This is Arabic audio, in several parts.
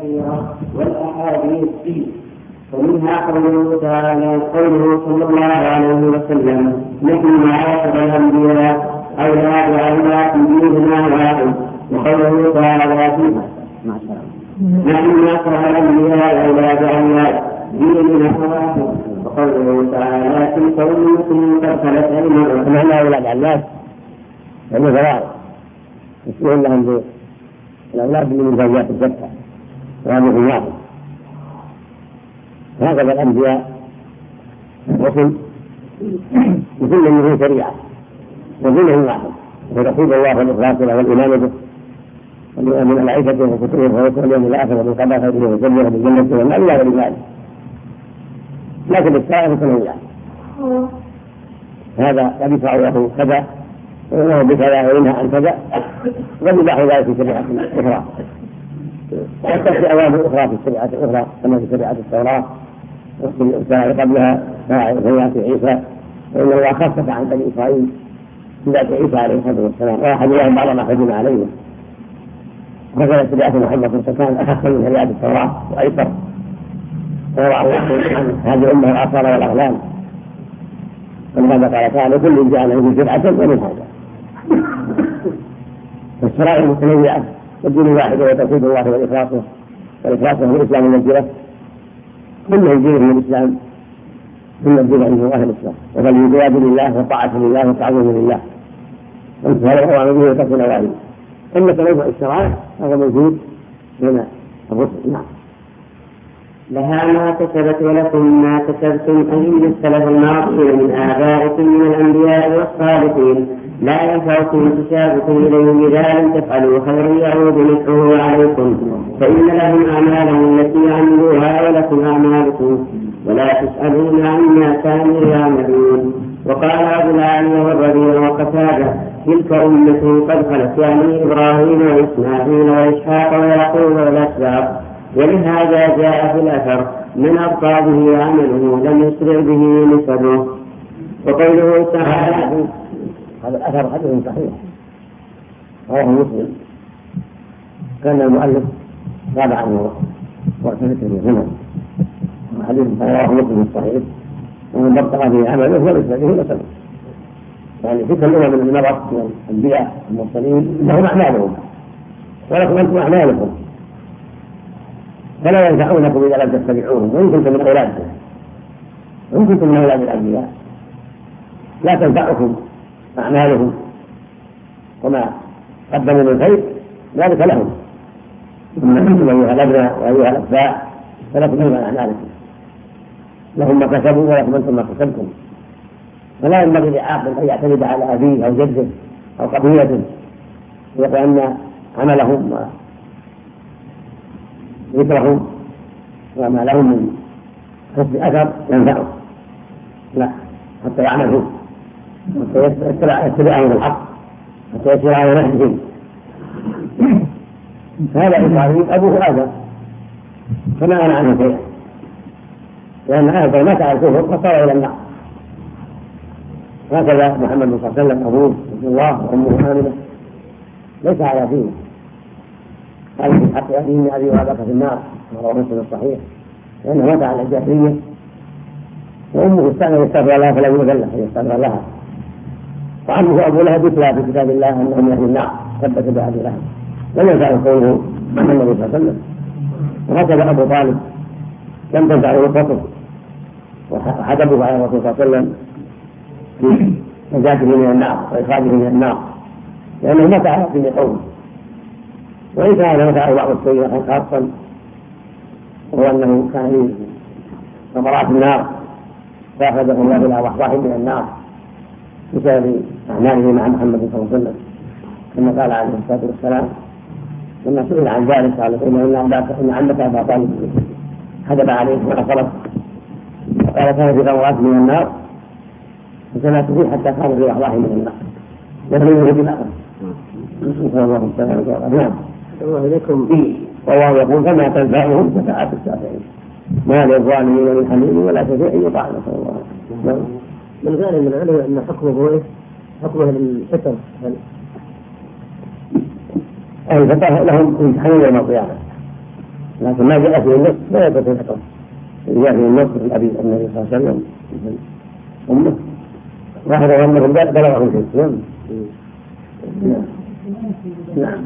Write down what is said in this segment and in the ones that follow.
كثيرة والأحاديث فيه، ومنها قوله صلى الله عليه وسلم: نحن معاشر الأنبياء أولاد أولاد ديننا واحد. وقوله تعالى فيها: نحن معاشر الأنبياء أولاد أولاد ديننا واحد. وقوله تعالى: تلك أمة قد خلت أيمانهم. نحن أولاد أولاد يعني فرائض يسمون لهم بالأولاد من زوجات الزكاة وهذه واحد. هكذا الأنبياء الرسل لكل منهم شريعة ودينهم واحد، ورسول الله والإخلاص له والإيمان به من الملائكة وكتبه ورسله واليوم الآخر ومن قضى خيره وسلم بالجنة والنار إلى غير ذلك. لكن السائر تنوع، هذا قد يدفع له كذا وإنه بكذا وإنها عن كذا، قد يباح ذلك في شريعة أخرى، وتأتي أوامر أخرى في الشريعة الأخرى كما في شريعة التوراة قبلها شريعة عيسى، وإن الله خفف عن بني إسرائيل شريعة عيسى عليه الصلاة والسلام، وأحد لهم بعض ما حجم عليه. هكذا شريعة محمد كانت أخف من شريعة التوراة وأيسر، ووضع الله عن هذه الأمة الآثار والأغلال. ولهذا قال تعالى: كل جاء له شرعة ومن هذا. فالشرائع متنوعة والدين واحد وتوحيد الله والإخلاص هو الإسلام النجرة. كل الدين هو الإسلام، كل الدين عنده الله الإسلام، وفالجواب لله والطاعة لله والتعظيم لله، وامتثال الأوامر به وترك النواهي. أما تنوع الشرائع هذا موجود بين الرسل. نعم. لها ما كسبت ولكم ما كسبتم، أن السلف الماضي من آبائكم من الأنبياء والصالحين لا ينفعكم تشابكم إليهم إذا لم تفعلوا خيرا يعود نفعه عليكم، فإن لهم أعمالهم التي عملوها ولكم أعمالكم ولا تسألون عما كانوا يعملون. وقال أبو العالي والربيع وقتادة: تلك أمة قد خلت، يعني إبراهيم وإسماعيل وإسحاق ويعقوب والأسباط. ولهذا جاء في الأثر: من أبطأ به عمله لم يسرع به نسبه. وقوله تعالى: هذا الأثر حديث صحيح رواه مسلم، كان المؤلف تابع عنه واعتمد به هنا، حديث رواه مسلم الصحيح: ومن أبطأ به عمله لم يسرع به نسبه. يعني تلك الأمم من المرض من الأنبياء المرسلين لهم أعمالهم ولكم أنتم أعمالكم، فلا ينفعونكم إذا لم تتبعوهم، وإن كنتم من أولادهم، وإن كنتم من أولاد الأنبياء لا تنفعكم أعمالهم، وما قدموا من خير ذلك لهم. أما أنتم أيها الأبناء وأيها الأتباع فلكم أيضا أعمالكم، لهم ما كسبوا ولكم أنتم ما كسبتم. فلا ينبغي لعاقل أن يعتمد على أبيه أو جده أو قبيلته ويقول أن عملهم ذكرهم وما لهم من حسن أثر ينفعه، لا، حتى يعملوا، حتى يتبعهم الحق، حتى يسير على نهجهم. هذا إبراهيم أبوه آدم فما أنا عنه شيئا، لأن آدم مات على الكفر فصار إلى النار. هكذا محمد صلى الله عليه وسلم أبوه عبد الله وأمه آمنة ليس على دينه، هذا في حق أبيه من أبي وأباك في النار، رواه مسلم الصحيح، لأنه مات على الجاهلية، وأمه استأذن يستغفر لها فلم يؤذن له يستغفر لها، وعمه أبو لهب يتلى في كتاب الله أنه من أهل النار ثبت بأبي لهب، لم ينفعه قوله عن النبي صلى الله عليه وسلم. وهكذا أبو طالب لم تنفعه نصرته وحجبه على الرسول صلى الله عليه وسلم في نجاته من النار وإخراجه من النار، لأنه مات على دين قومه. وإن كان نفعه بعض السيئات خاصا، وهو أنه كان في ثمرات النار فأخذه الله إلى ضحضاح من النار بسبب أعماله مع محمد صلى الله عليه وسلم، كما قال عليه الصلاة والسلام لما سئل عن ذلك قال: إن عمك أبا طالب حجب عليه وعصرت، فقال: كان في ثمرات من النار فسمعت فيه حتى كان في ضحضاح من النار يخرجه بالآخر. نسأل الله السلامة. نعم. الله إليكم. والله يقول: فما تنفعهم شفاعة الشافعين، ما للظالمين من حميم ولا شفيع يطاع. نسأل الله. من غير من العلم أن حكمه إيه؟ حكمه للفتن، الفتن لهم امتحان يوم القيامة، لكن ما جاء في النص لا يثبت الحكم. جاء في النص من أبي النبي صلى الله عليه وسلم أمه واحد أمه بلغه الجسم. نعم.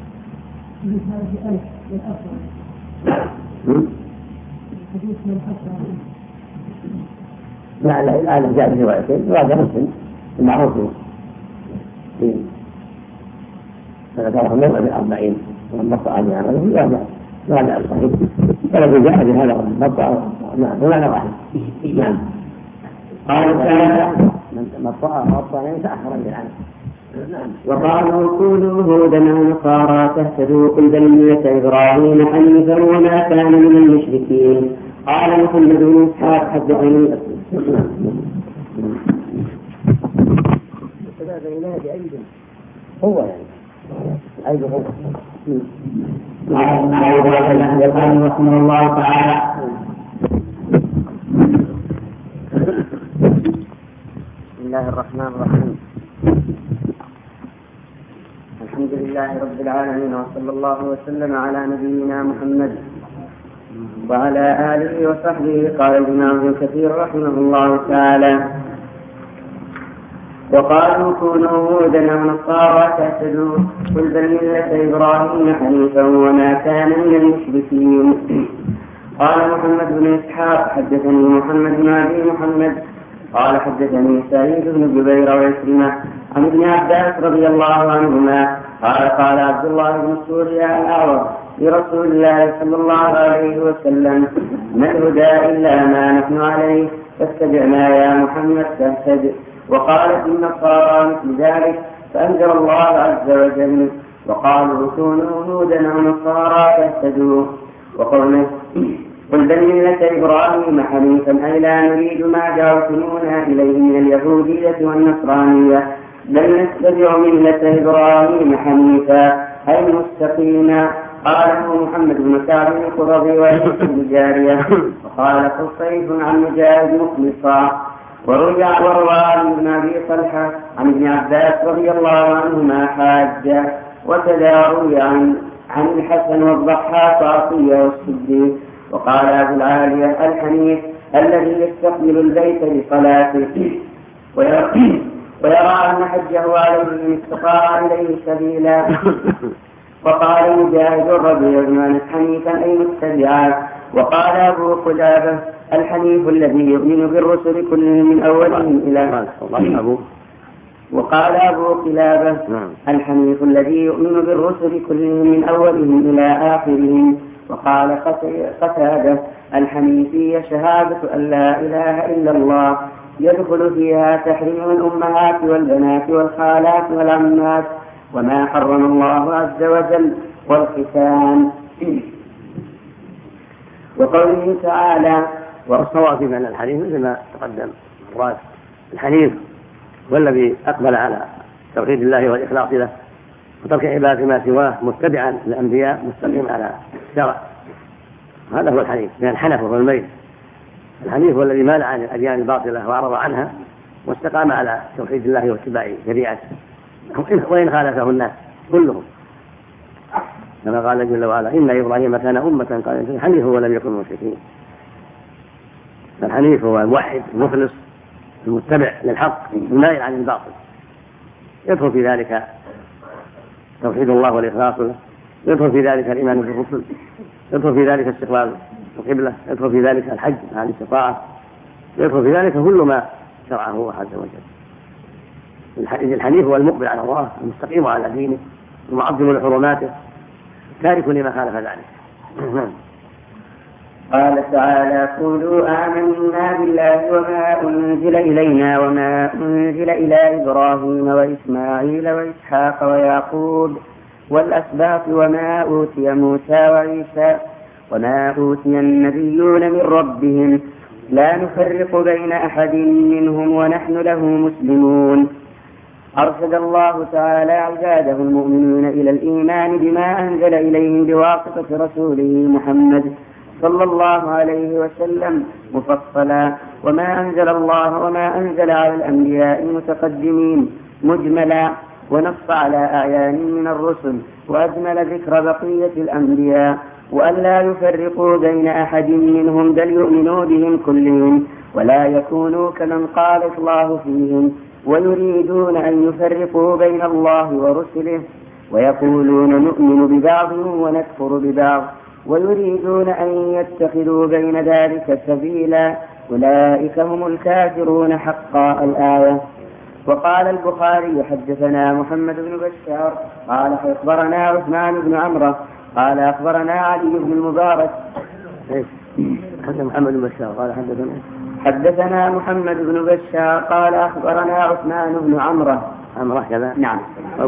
لا جاء في روايتين وهذا مسلم المعروف في ذكره من 40 والنص عن عمله وهذا الصحيح فلو جاء بهذا النص ومعنى واحد. نعم. قال تعالى من طاع ينسى أخرج عنه. وقالوا كونوا هودا أو نصارى تهتدوا قل بل ملة إبراهيم حنيفا وما كان من المشركين. قال محمد بن إسحاق حدثني هو يعني أيضا هو قال رحمه الله تعالى بسم الله الرحمن الرحيم الحمد لله رب العالمين وصلى الله وسلم على نبينا محمد وعلى آله وصحبه. قال الإمام ابن كثير رحمه الله تعالى وقالوا كونوا هودا أو نصارى تهتدوا قل بل ملة إبراهيم حنيفا وما كان من المشركين. قال محمد بن إسحاق حدثني محمد بن أبي محمد قال حدثني سعيد بن جبير وعكرمة عن ابن عباس رضي الله عنهما قال عبد الله بن سوريا الأعور لرسول الله صلى الله عليه وسلم ما الهدى إلا ما نحن عليه فاتبعنا يا محمد تهتد. وقالت النصارى مثل ذلك فأنزل الله عز وجل وقالوا كونوا هودا أو نصارى تهتدوا. وقوله قل بل ملة إبراهيم حنيفا أي لا نريد ما دعوتمونا إليه من اليهودية والنصرانية بل نتبع ملة إبراهيم حنيفا أي مستقيما. قاله محمد بن كعب القرظي ويوسف بن جارية وقال قصيد عن مجاهد مخلصا. وروى ابن أبي طلحة عن ابن عباس رضي الله عنهما حاجة. وكذا روي عن الحسن والضحاك وعطية والصديق. وقال أبو العالية الحنيف الذي يستقبل البيت لصلاته ويرى أن حجه عليه إن استطاع إليه سبيلا. وقال مجاهد الربيع بن أنس حنيفا أي متبعا. وقال أبو قلابة الحنيف الذي يؤمن بالرسل كلهم من أولهم إلى وقال أبو قلابة الحنيف الذي يؤمن بالرسل كلهم من أولهم إلى آخرهم. وقال قتادة الحنيفية شهادة أن لا إله إلا الله يدخل فيها تحريم الأمهات والبنات والخالات والعمات وما حرم الله عز وجل والختان. وقوله تعالى والصواب في معنى الحنيف مثل ما تقدم مراد الحنيف والذي أقبل على توحيد الله والإخلاص له وترك عبادة ما سواه متبعا للأنبياء مستقيم على الشرع. هذا هو الحنيف من الحنف وهو الميل. الحنيف هو الذي مال عن الأديان الباطلة وأعرض عنها واستقام على توحيد الله واتباع شريعته وإن خالفه الناس كلهم كما قال جل وعلا إن إبراهيم كان أمة قال حنيف ولم يكن مشركين. الحنيف هو الموحد المخلص المتبع للحق المائل عن الباطل يدخل في ذلك توحيد الله والإخلاص له يدخل في ذلك الإيمان بالرسل يدخل في ذلك استقبال القبلة يدخل في ذلك الحج مع الاستطاعة يدخل في ذلك كل ما شرعه الله عز وجل. الحنيف هو المقبل على الله المستقيم على دينه المعظم لحرماته تارك لما خالف ذلك. قال تعالى قولوا آمنا بالله وما أنزل إلينا وما أنزل إلى إبراهيم وإسماعيل وإسحاق ويعقوب والأسباط وما أوتي موسى وعيسى وما أوتي النبيون من ربهم لا نفرق بين أحد منهم ونحن له مسلمون. أرشد الله تعالى عباده المؤمنين إلى الإيمان بما أنزل إليهم بواسطة رسوله محمد صلى الله عليه وسلم مفصلا وما أنزل الله وما أنزل على الأنبياء المتقدمين مجملا ونص على أعيان من الرسل وأجمل ذكر بقية الأنبياء وألا يفرقوا بين أحد منهم بل يؤمنوا بهم كلهم ولا يكونوا كمن قال الله فيهم ويريدون أن يفرقوا بين الله ورسله ويقولون نؤمن ببعض ونكفر ببعض ويريدون أن يتخذوا بين ذلك سبيلا أولئك هم الكافرون حقا. الآية. وقال البخاري حدثنا محمد بن بشار قال أخبرنا عثمان بن عمرو قال أخبرنا علي بن المبارك محمد بن بشار قال حدثنا محمد بن بشار قال أخبرنا عثمان بن عمرو كذا. نعم.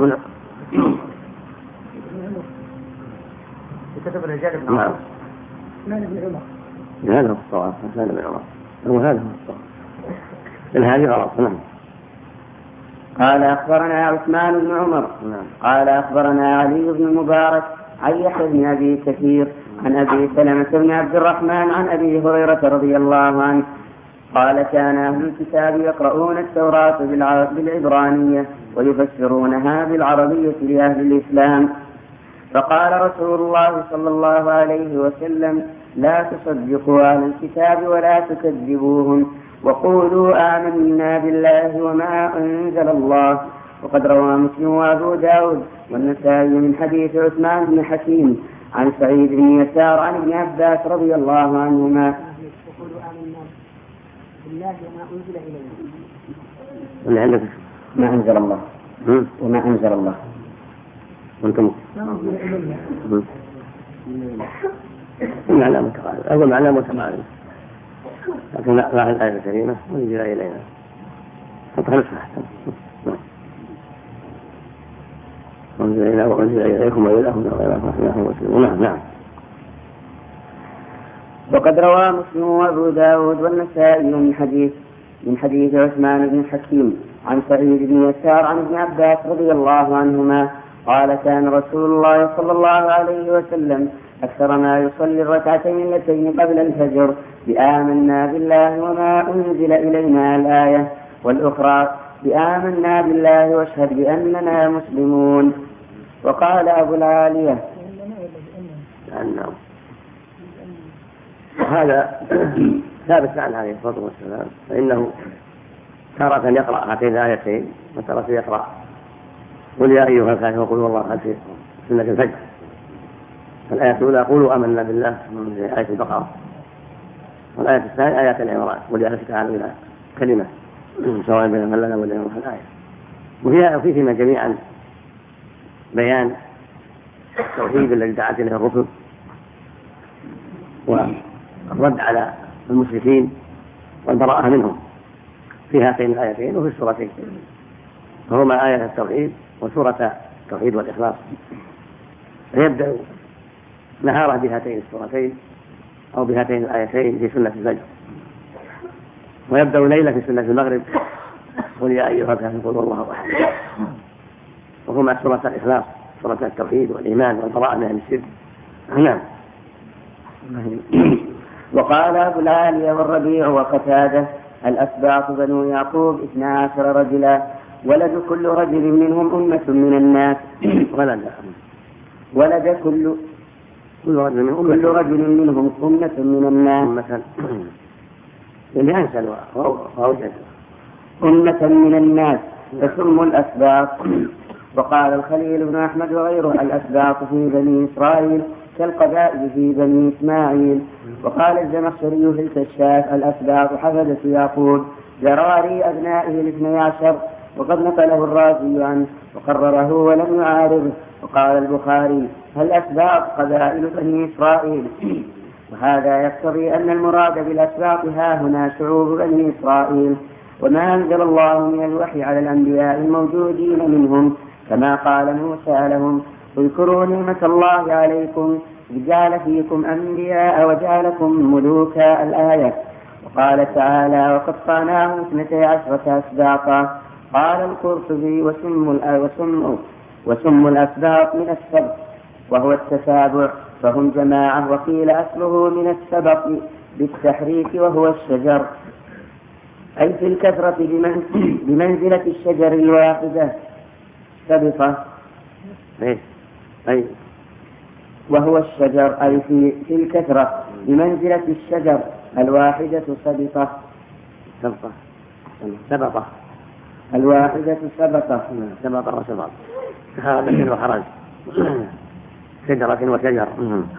كتب الرجال بن عمر. عثمان بن عمر. هذا هو الصواب. عثمان بن عمر. وهذا هو الصواب. هذه غلط. نعم. قال أخبرنا عثمان بن عمر قال أخبرنا علي بن المبارك عن يحيى بن أبي كثير عن أبي سلمة بن عبد الرحمن عن أبي هريرة رضي الله عنه قال كان أهل الكتاب يقرؤون التوراة بالعبرانية ويفسرونها بالعربية لأهل الإسلام. فقال رسول الله صلى الله عليه وسلم لا تصدقوا أهل الكتاب ولا تكذبوهم وقولوا آمنا بالله وما أنزل الله. وقد روى مسلم وأبو داود والنسائي من حديث عثمان بن حكيم عن سعيد بن يسار عن ابن عباس رضي الله عنهما وقولوا آمنا بالله وما أنزل إلينا. اللي عندك ما أنزل الله وما أنزل الله وانتم معنى متقارب. أول معنى متقارب لكن لا الآية الكريمة وانزل إلينا فتخلصها أحسن. وانزل إلينا وانزل إليكم وإلهكم وإلهكم وسلم. نعم. وقد روى مسلم وأبو داود والنسائي من حديث عثمان بن حكيم عن سعيد بن يسار عن ابن عباس رضي الله عنهما قال كان رسول الله صلى الله عليه وسلم أكثر ما يصلي الركعتين اللتين قبل الفجر بآمنا بالله وما أنزل إلينا الآية والأخرى بآمنا بالله واشهد بأننا مسلمون. وقال أبو العالية هذا ثابت عن عليه الصلاة والسلام فإنه تارة يقرأ هاتين الآيتين وتارة يقرأ قل يا أيها الكافرون قل والله أحد في سنة الفجر. الآية الأولى قولوا آمنا بالله من آية البقرة والآية الثانية آيات العمران قل يا تعالوا إلى كلمة سواء بين من لنا ولنا الآية. وفيهما جميعا بيان التوحيد الذي دعت إليه الرسل والرد على المشركين والبراءة منهم في هاتين الآيتين وفي السورتين. فهما آية التوحيد وسورة التوحيد والإخلاص. فيبدأ نهاره بهاتين السورتين أو بهاتين الآيتين في سنة الفجر ويبدأ ليلة في سنة المغرب قل يا أيها الكافرون قل والله أحد. وهما سورة الإخلاص سورة التوحيد والإيمان والبراءة من الشرك. نعم. وقال أبو العالية والربيع وقتادة الأسباط بنو يعقوب 12 رجلا ولد كل رجل منهم أمة من الناس ولد كل رجل منهم أمة من الناس أمة من الناس فسموا الأسباط. وقال الخليل بن أحمد وغيره الأسباط في بني إسرائيل كالقبائل في بني إسماعيل. وقال الزمخشري في الكشاف الأسباط حفظة يعقوب ذراري أبنائه 12 وقد نقله الرازي عنه وقرره ولم يعارضه. وقال البخاري الأسباط قبائل بني إسرائيل. وهذا يقتضي أن المراد بالأسباط ها هنا شعوب بني إسرائيل وما أنزل الله من الوحي على الأنبياء الموجودين منهم كما قال موسى لهم اذكروا نعمة الله عليكم إذ جعل فيكم أنبياء وجعلكم ملوكا الآية. وقال تعالى وقطعناهم 12 أسباطا. قال القرطبي وسموا الأسباط من السبط وهو التتابع فهم جماعة وقيل أصله من السبط بالتحريك وهو الشجر أي في الكثرة بمنزلة الشجر الواحدة سبطة. وهو الشجر أي في الكثرة بمنزلة الشجر، الواحدة سبطة. الواحدة سبطة وسبط خرج وخرج شجرة وشجر.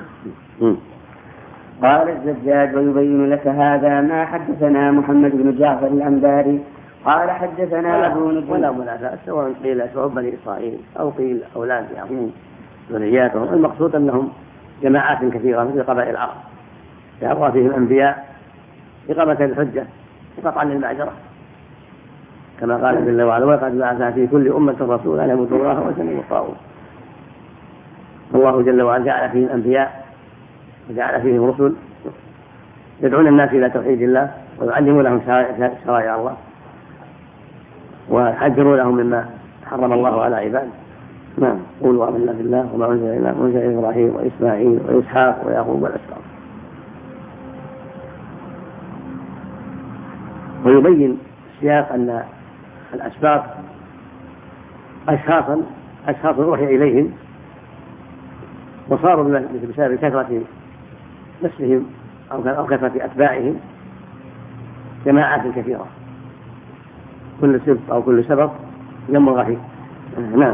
قال الزجاج: ويبين لك هذا ما حدثنا محمد بن جعفر الأنباري قال حدثنا أبو نجيب. ولا منافاة، سواء قيل شعوب بني إسرائيل أو قيل أولاد يعقوب ذرياتهم، المقصود أنهم جماعات كثيرة مثل قبائل العرب يعرف فيهم أنبياء إقامة الحجة وقطعا للمعجرة، كما قال جل وعلا: وقد بعثنا في كل أمة رسولا أن اعبدوا الله واجتنبوا الطاغوت. الله جل وعلا جعل فيهم أنبياء وجعل فيهم رسل يدعون الناس إلى توحيد الله ويعلمون لهم شرائع الله ويحذرون لهم مما حرم الله على عباده. نعم. قولوا آمنا بالله وما أنزل إلينا وأنزل إبراهيم وإسماعيل وإسحاق ويعقوب والأسباط. ويبين السياق أن الأسباط أشخاص أوحي إليهم وصاروا بسبب كثرة نسلهم أو كثرة أتباعهم جماعات كثيرة، كل سبط أو كل سبط يمر فيه. نعم.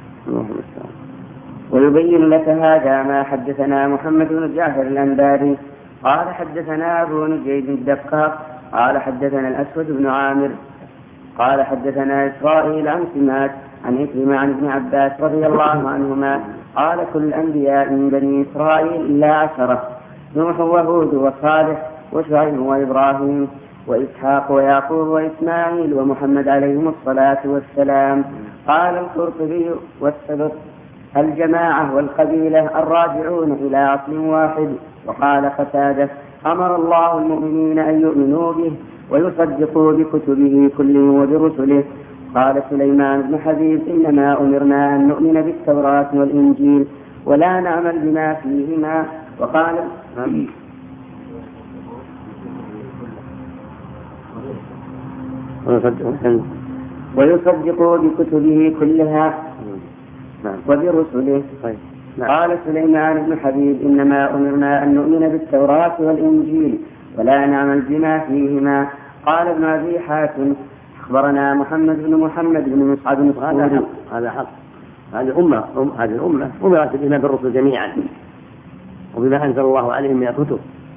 ويبين لك هذا ما حدثنا محمد بن جعفر الأنباري قال حدثنا أبو نجيب الدقاق قال حدثنا الأسود بن عامر قال حدثنا إسرائيل عن سماك عن إكرمة عن ابن عباس رضي الله عنهما قال: كل الأنبياء من بني إسرائيل إلا 10: نوح وهود وصالح وشعيب وإبراهيم وإسحاق ويعقوب وإسماعيل ومحمد عليهم الصلاة والسلام. قال القرطبي: والسبط الجماعة والقبيلة الراجعون إلى أصل واحد. وقال قتادة: أمر الله المؤمنين أن يؤمنوا به ويصدقوا بكتبه كله وبرسله. قال سليمان بن حبيب: إنما أمرنا أن نؤمن بالتوراة والإنجيل ولا نعمل بما فيهما. وقال ويصدقوا بكتبه كلها وبرسله. قال سليمان بن حبيب: إنما أمرنا أن نؤمن بالتوراة والإنجيل ولا نعمل بما فيهما. قال ابن أبي حاتم: أخبرنا محمد بن مصعب الصوري. هذا حق. هذه الأمة أمرت بالإيمان بالرسل جميعا وبما أنزل الله عليهم من الكتب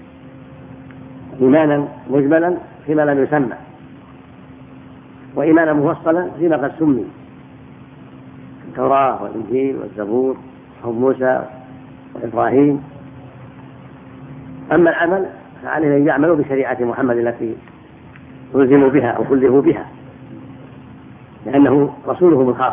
إيمانا مجملا فيما لم يسمى، وإيمانا مفصلا فيما قد سمي: التوراة والإنجيل والزبور وحب موسى وإبراهيم. أما العمل فعليه أن يعملوا بشريعة محمد التي ألزموا بها أو كلفوا بها، لأنه رسولهم الخاص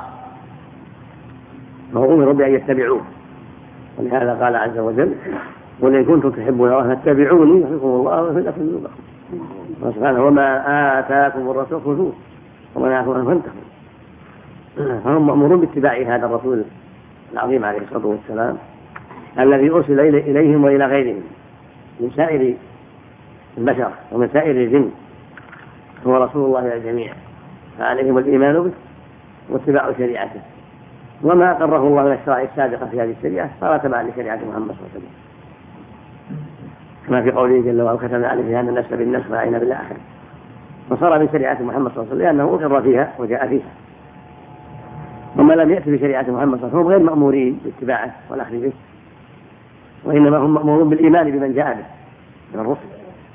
وهو أمروا بأن يتبعوه. ولهذا قال عز وجل: قل إن كنتم تحبون الله فاتبعوني يحبكم الله ويغفر لكم ذنوبكم. وسبحانه: وما آتاكم الرسول خذوه وما نهاكم عنه فانتهوا. فهم مأمورون باتباع هذا الرسول العظيم عليه الصلاة والسلام الذي أرسل إليهم وإلى غيرهم من سائر البشر ومن سائر الجن، هو رسول الله إلى الجميع، فعليهم الإيمان به واتباع شريعته، وما أقره الله من الشرائع السابقة في هذه الشريعة صار تبعا لشريعة محمد صلى الله عليه وسلم، كما في قوله جل وعلا: كتبنا عليه أن النفس بالنفس والعين بالعين، وصار من شريعة محمد صلى الله عليه وسلم لأنه أقر فيها وجاء فيها. وما لم يأتي بشريعة محمد صلى الله عليه وسلم هم غير مأمورين باتباعه والأخذ به، وإنما هم مأمورون بالإيمان بمن جاء به من الرسل.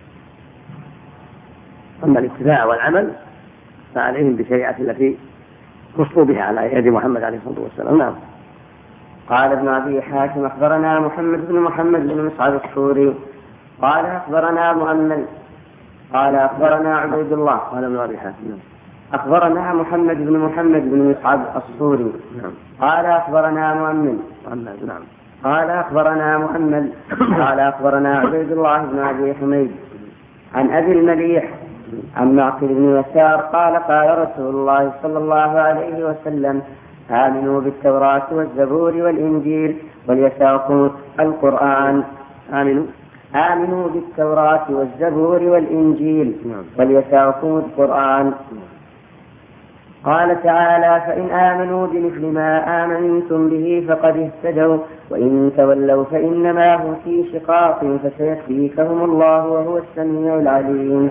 أما الاتباع والعمل فعليهم بشريعة التي وصفوا بها على يد محمد عليه الصلاة والسلام. نعم. قال ابن أبي حاتم: أخبرنا محمد بن مصعب الصوري قال أخبرنا مؤمل قال أخبرنا عبيد الله. قال ابن أبي حاتم: أخبرنا محمد بن مصعب الصوري قال أخبرنا مؤمل قال أخبرنا مؤمل قال أخبرنا عبيد الله بن أبي حميد عن أبي المليح عن معقل بن يسار قال: قال رسول الله صلى الله عليه وسلم: آمنوا بالتوراة والزبور والإنجيل وليسعكم القرآن. آمنوا بالتوراة والزبور والإنجيل وليسعكم القرآن. قال تعالى: فإن آمنوا بمثل ما آمنتم به فقد اهتدوا وإن تولوا فإنما هم في شقاق فسيكفيكهم الله وهو السميع العليم.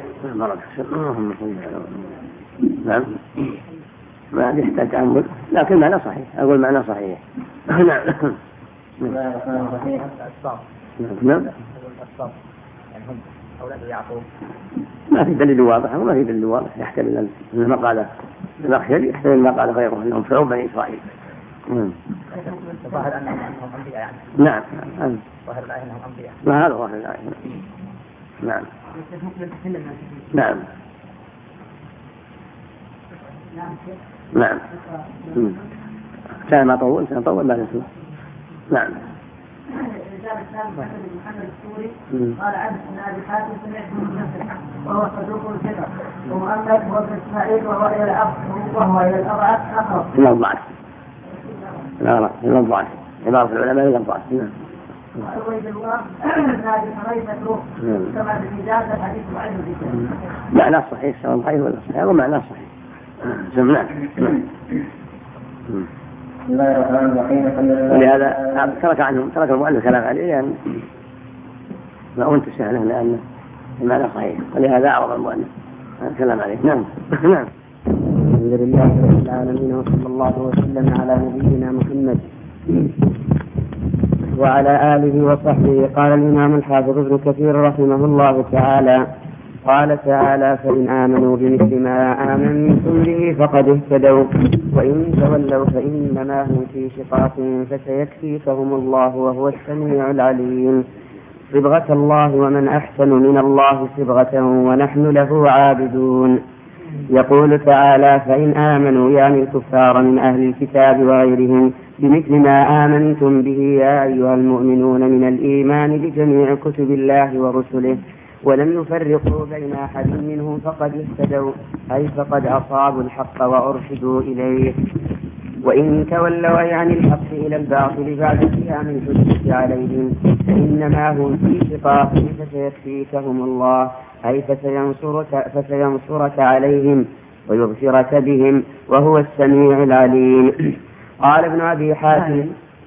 نعم، ما يحتاج تعمل، لكن معنى صحيح، أقول معنى صحيح. نعم. نعم. أولاد يعقوب ما في دليل واضح وما في دليل واضح يحتمل أن ما قال الأخير يحتمل ما قال غيره أنهم شعوب بني إسرائيل. ظاهر أنهم أنبياء يعني. نعم. ظاهر الآية أنهم أنبياء. ما هذا ظاهر الآية. نعم. نعم. نعم. كان ما طول بعد اسمه. نعم. الرجال الثاني محمد السوري قال عبد بن ابي حاتم سمعت من نفسه وهو صدوق الفكر ومؤمن هو ابن اسماعيل وهو الى الاب الاضعف اقرب. الى الضعف. لا الى الضعف. عبارة العلماء الى الضعف. نعم. وعبيد الله نادي حريف مكروه كما بالمجاز الحديث ضعيف جدا. معناه صحيح سواء ضعيف ولا صحيح ومعناه صحيح. سمعنا. بسم الله الرحمن الرحيم. ولهذا ترك المؤلف كلام عليه يعني ما انتشى له لأن المعنى صحيح، ولهذا أعرض المؤلف الكلام عليه. نعم. نعم. الحمد لله رب العالمين وصلى الله وسلم على نبينا محمد وعلى آله وصحبه. قال الإمام الحافظ ابن كثير رحمه الله تعالى: قال تعالى: فإن آمنوا بمثل ما آمنتم به فقد اهتدوا وإن تولوا فإنما هم في شقاق فسيكفيكهم الله وهو السميع العليم. صبغة الله ومن أحسن من الله صبغة ونحن له عابدون. يقول تعالى: فإن آمنوا يعني الكفار من أهل الكتاب وغيرهم بمثل ما آمنتم به يا أيها المؤمنون من الإيمان بجميع كتب الله ورسله ولم يفرقوا بين أحد منهم فقد اهتدوا أي فقد أصابوا الحق وأرشدوا إليه. وإن تولوا أي عن الحق إلى الباطل بعد قيام الحجة عليهم فإنما هم في شقاق فسيكفيكهم الله أي فسينصرك عليهم ويبصرك بهم وهو السميع العليم. قال ابن أبي حاتم: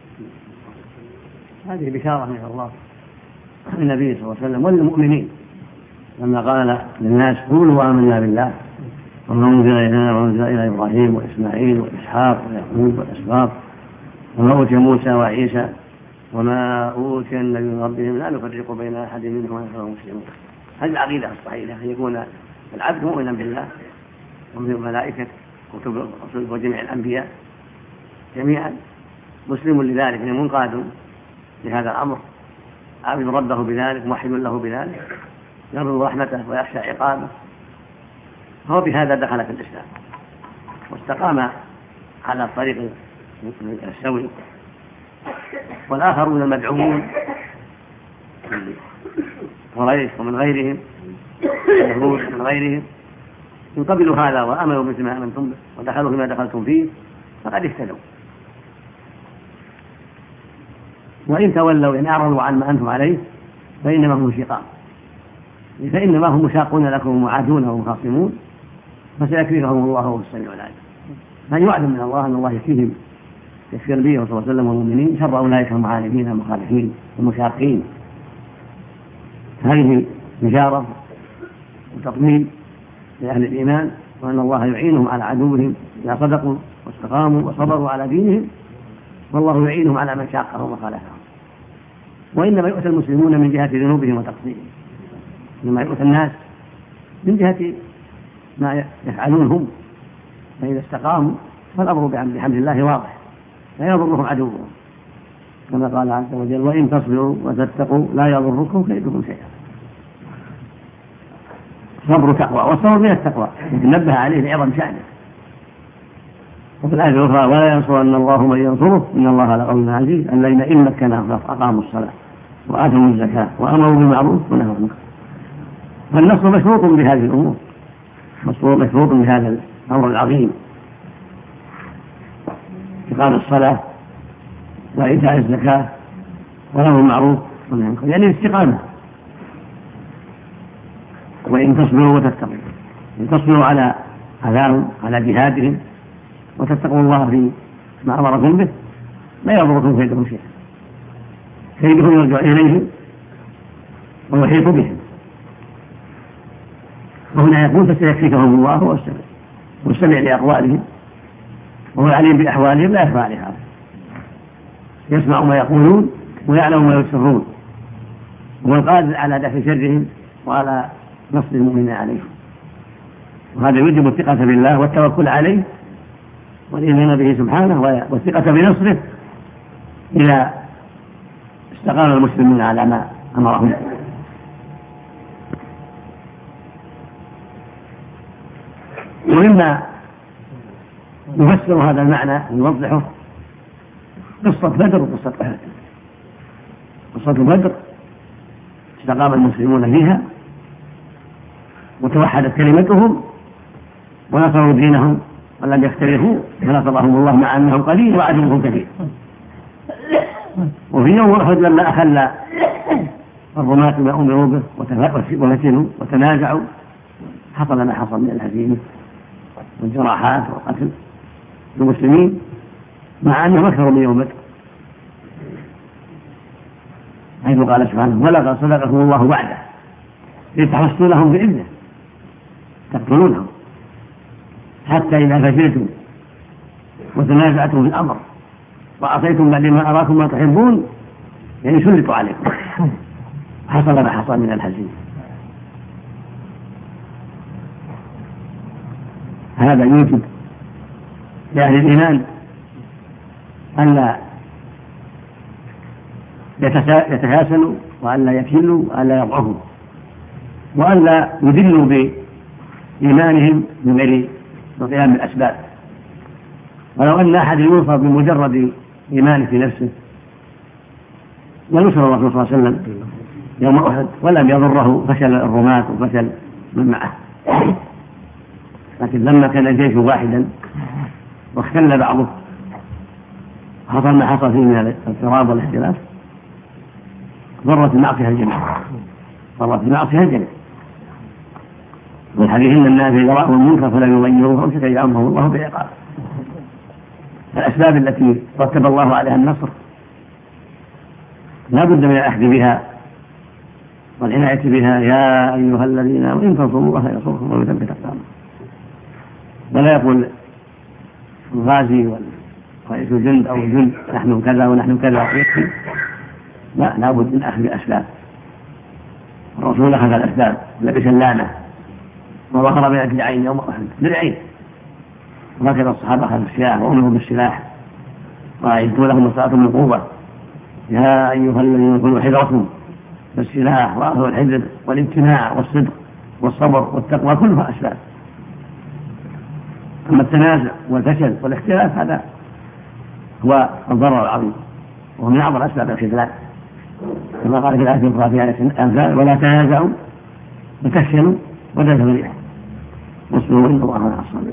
هذه بشارة من الله النبي صلى الله عليه وسلم والمؤمنين لما قال للناس: قولوا آمنا بالله وما أنزل إلينا وأنزل إلى إبراهيم وإسماعيل وإسحاق ويعقوب والأسباط وما أوتي موسى وعيسى وما أوتي النبي من ربهم لا نفرق بين أحد منهم ونحن مسلمون. هذه العقيدة الصحيحة أن يكون العبد مؤمنا بالله ومن الملائكة وجميع الأنبياء جميعا مسلم لذلك منقاد لهذا الأمر عابد ربه بذلك موحد له بذلك يرجو رحمته ويخشى عقابه، هو بهذا دخل في الإسلام واستقام على الطريق السوي. والآخرون المدعوون من قريش ومن غيرهم اليهود من غيرهم إن قبلوا هذا وآمنوا مثل ما آمنتم به ودخلوا فيما دخلتم فيه فقد اهتدوا. وإن تولوا إن أعرضوا عن ما أنتم عليه فإنما هم شقاق، فإنما هم مشاقون لكم ومعادون ومخاصمون فسيكفيكهم الله وهو السميع العليم. من يعلم من الله أن الله يكفيهم يكفي النبي صلى الله عليه وسلم والمؤمنين شر أولئك المعاندين المخالفين المشاقين. هذه بشارة وتطمين لأهل الإيمان وأن الله يعينهم على عدوهم إذا صدقوا واستقاموا وصبروا على دينهم، والله يعينهم على من شاقهم وخالفهم. وإنما يؤتى المسلمون من جهة ذنوبهم وتقصيرهم، إنما يؤتى الناس من جهة ما يفعلون هم، فإذا استقاموا فالأمر بحمد الله واضح لا يضرهم عدوهم، كما قال عز وجل: وإن تصبروا وتتقوا لا يضركم كيدكم شيئا. صبر تقوى، والصبر من التقوى نبه عليه لعظم شأنه. وفي الآية الأخرى: ولا ينصرن الله من ينصره إن الله لقوي عزيز الذين إن مكناهم أقاموا الصلاة وآتوا الزكاة وأمروا بالمعروف ونهوا عن المنكر. فالنصر مشروط بهذه الأمور، مشروط بهذا الأمر العظيم: إقام الصلاة وإيتاء الزكاة ونهوا المعروف ونهوا عن المنكر، يعني الاستقامة. وإن تصبروا وتتقوا، إن تصبروا على أذاهم على جهادهم وتتقوا الله في ما أمركم به لا يضركم كيدهم شيئا، كيدهم يرجع إليه ويحيط بهم. وهنا يقول فسيكفيكهم الله والسمع لأقوالهم وهو عليم بأحوالهم لا يخفى عليه هذا، يسمع ما يقولون ويعلم ما يسرون، وهو القادر على دفع شرهم وعلى نصر المؤمنين عليهم. وهذا يوجب الثقة بالله والتوكل عليه والإيمان به سبحانه والثقة بنصره إذا استقام المسلمون على ما أمرهم. ومما يفسر هذا المعنى ويوضحه قصة بدر وقصة أحد. قصة بدر استقام المسلمون فيها وتوحدت كلمتهم ونصروا دينهم ولم يختلفوا فنصرهم الله مع أنهم قليل وعدوهم كثير. وفي يوم أحد لما أخل الرماة ما أمروا به وفتنوا وتنازعوا حصل ما حصل من الهزيمة والجراحات والقتل المسلمين مع أنهم أكثروا من يوم بدر، حيث قال سبحانه ولقد صدقكم الله وعده إذ تحصونهم بإذنه تقتلونهم حتى إذا فشلتم وتنازعتم في الأمر وعصيتم بعد ما أراكم ما تحبون يعني سلطوا عليكم حصل ما حصل من الهزيمة. هذا يوجب لأهل الإيمان أن لا يتكاسلوا وأن لا يكلوا وأن لا يضعفوا وأن لا يذلوا بإيمانهم من غير القيام بالأسباب. ولو أن أحد ينصر بمجرد إيمانه في نفسه لنصر الرسول صلى الله عليه وسلم يوم أحد ولم يضره فشل الرماة وفشل من معه، لكن لما كان الجيش واحدا واختل بعضه حصل ما حصل فيه من الاضطراب والاختلاف ضرت المعصية الجميع، ضرت المعصية الجميع. والحديث إن الناس إذا رأوا المنكر فلا يغيروه أمسك يأمره الله بعقاب. الأسباب التي رتب الله عليها النصر لا بد من الأخذ بها والعناية بها. يا أيها الذين آمنوا إن تنصروا الله ينصركم ويثبت أقدامكم. ولا يقول الغازي ورئيس الجند أو الجند نحن كذا ونحن كذا يكفي، لا بد من أخذ الأسباب. الرسول أخذ الأسباب لبس اللامة وظهر بين الدرعين يوم أحد درعين، وهكذا الصحابة أخذوا السلاح وأمروا بالسلاح وأعدوا لهم الصلاة من قوة. يا أيها الذين كونوا حذركم بالسلاح وأخذوا الحذر والامتناع والصدق والصبر والتقوى كلها أسباب. أما التنازع والفشل والاختلاف هذا هو الضرر العظيم وهو من أعظم أسباب الخذلان، كما قال في الآية الأخرى في آية الأنفال ولا تنازعوا وتفشلوا وتذهب ريحكم واصبروا إن الله مع الصابرين.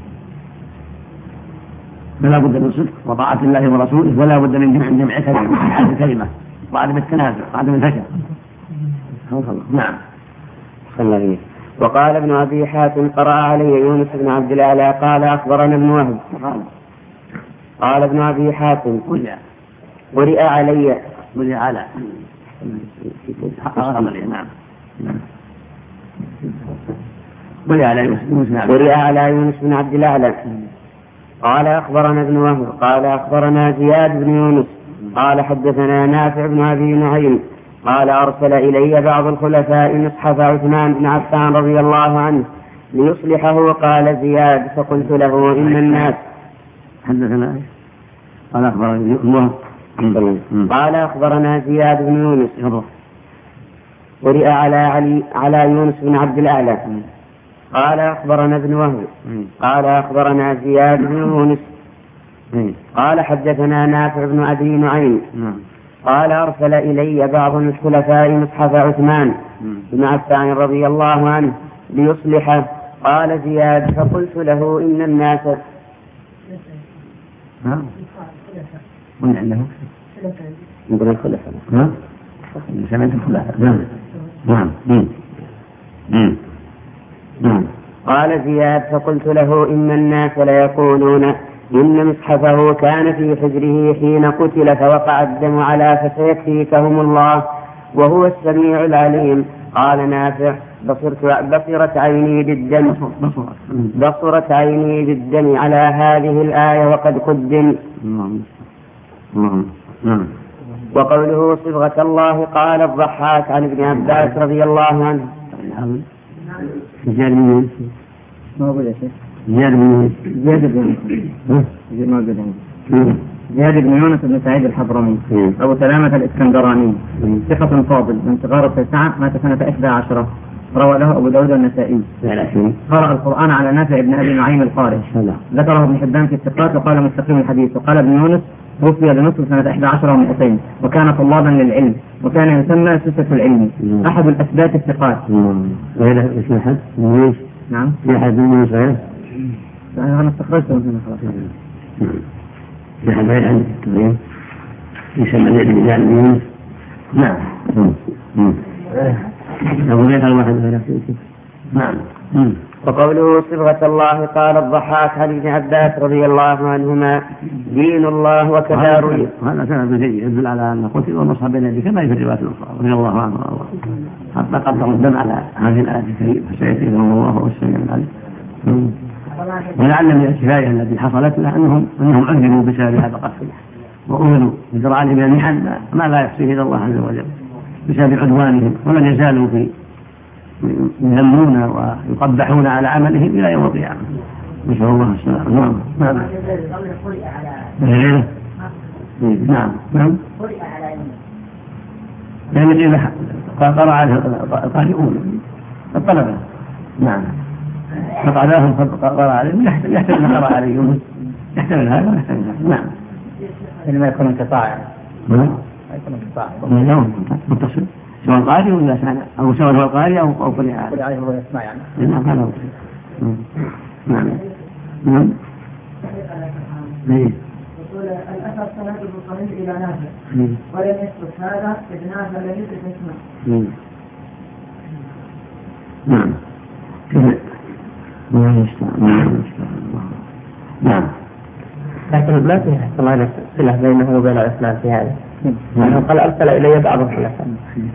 فلا بد من صدق وطاعة الله ورسوله ولا بد من جمع كلمة وعدم التنازع وعدم الفشل. نعم. وقال ابن أبي حاتم قرأ علي يونس بن عبد الأعلى قال أخبرنا ابن وهب قال ابن أبي حاتم قرئ علي قرئ على يونس بن عبد الأعلى قال أخبرنا ابن وهب قال أخبرنا زياد بن يونس قال حدثنا نافع بن أبي نعيم قال أرسل إلي بعض الخلفاء مصحف عثمان بن عفان رضي الله عنه ليصلحه. قال زياد فقلت له إن الناس حدثنا قال أخبرنا زياد بن يونس قرئ على يونس بن عبد الأعلى قال أخبرنا ابن وهب قال أخبرنا زياد بن يونس قال حدثنا نافع بن أبي نعيم قال أرسل إلي بعض الخلفاء مصحف عثمان بن عفان رضي الله عنه ليصلحه. قال زياد فقلت له إن الناس من عنده من الخلفاء سمعت الخلفاء. نعم. قال زياد فقلت له إن الناس ليقولون إن مصحفه كان في حجره حين قتل فوقع الدم على فسيكفيكهم الله وهو السميع العليم. قال نافع بصرت عيني بالدم على هذه الآية وقد قدم. وقوله صبغة الله قال الضحاك عن ابن عباس رضي الله عنه. زياد بن يونس بن سعيد الحضرمي أبو سلامة الإسكندراني ثقة فاضل من صغار التاسعة مات سنة 11 روى له أبو داود النسائي. قرأ القرآن على نافع بن أبي نعيم القارئ ذكره ابن حبان في الثقات وقال مستقيم الحديث. وقال ابن يونس توفي لمصر سنة 11 و200 وكان طلابا للعلم وكان يسمى سوسة العلم أحد الأثبات الثقات. نعم في أحد من المسائل أنا استخرجته من خلاص. في أحد غير عندك التقريب يسمى الرجال من نعم أبو بيت الواحد غير نعم. وقوله صبغة الله قال الضحاك عن ابن عباس رضي الله عنهما دين الله وكذا. هذا سند جيد يدل على أن قتل ونصب بين يديه كما في الروايات الأخرى رضي الله عنه حتى قدروا الدم على هذه الآية الكريمة فسيكفيكهم الله والسميع العليم. ولعل من الكفاية التي حصلت له أنهم عذبوا بسبب هذا القتل وأولوا بجرعانهم من المحن ما لا يحصيه إلا الله عز وجل بسبب عدوانهم ولن يزالوا في يذمون ويقبحون على عملهم إلى يوم القيامة. نسأل الله السلامة. نعم يعني إذا قرأ عليه القارئون الطلبة نعم فقعداهم قرأ عليهم يحتمل ما قرأ عليهم يحتمل هذا ويحتمل هذا. نعم ما يكون انقطاع متصل سواء قارئ ولا سمع أو سواء هو القارئ أو قرئ عليه وهو يسمع يعني. نعم هذا هو. نعم نعم. الأثر سند صحيح إلى نافع ولم يثبت هذا إذ نافع لم يثبت اسمه. نعم. نعم. لكن ما فيها احتمال صلة بينه وبين الإسلام في هذا. قال أرسل إلي بعض الخلفاء.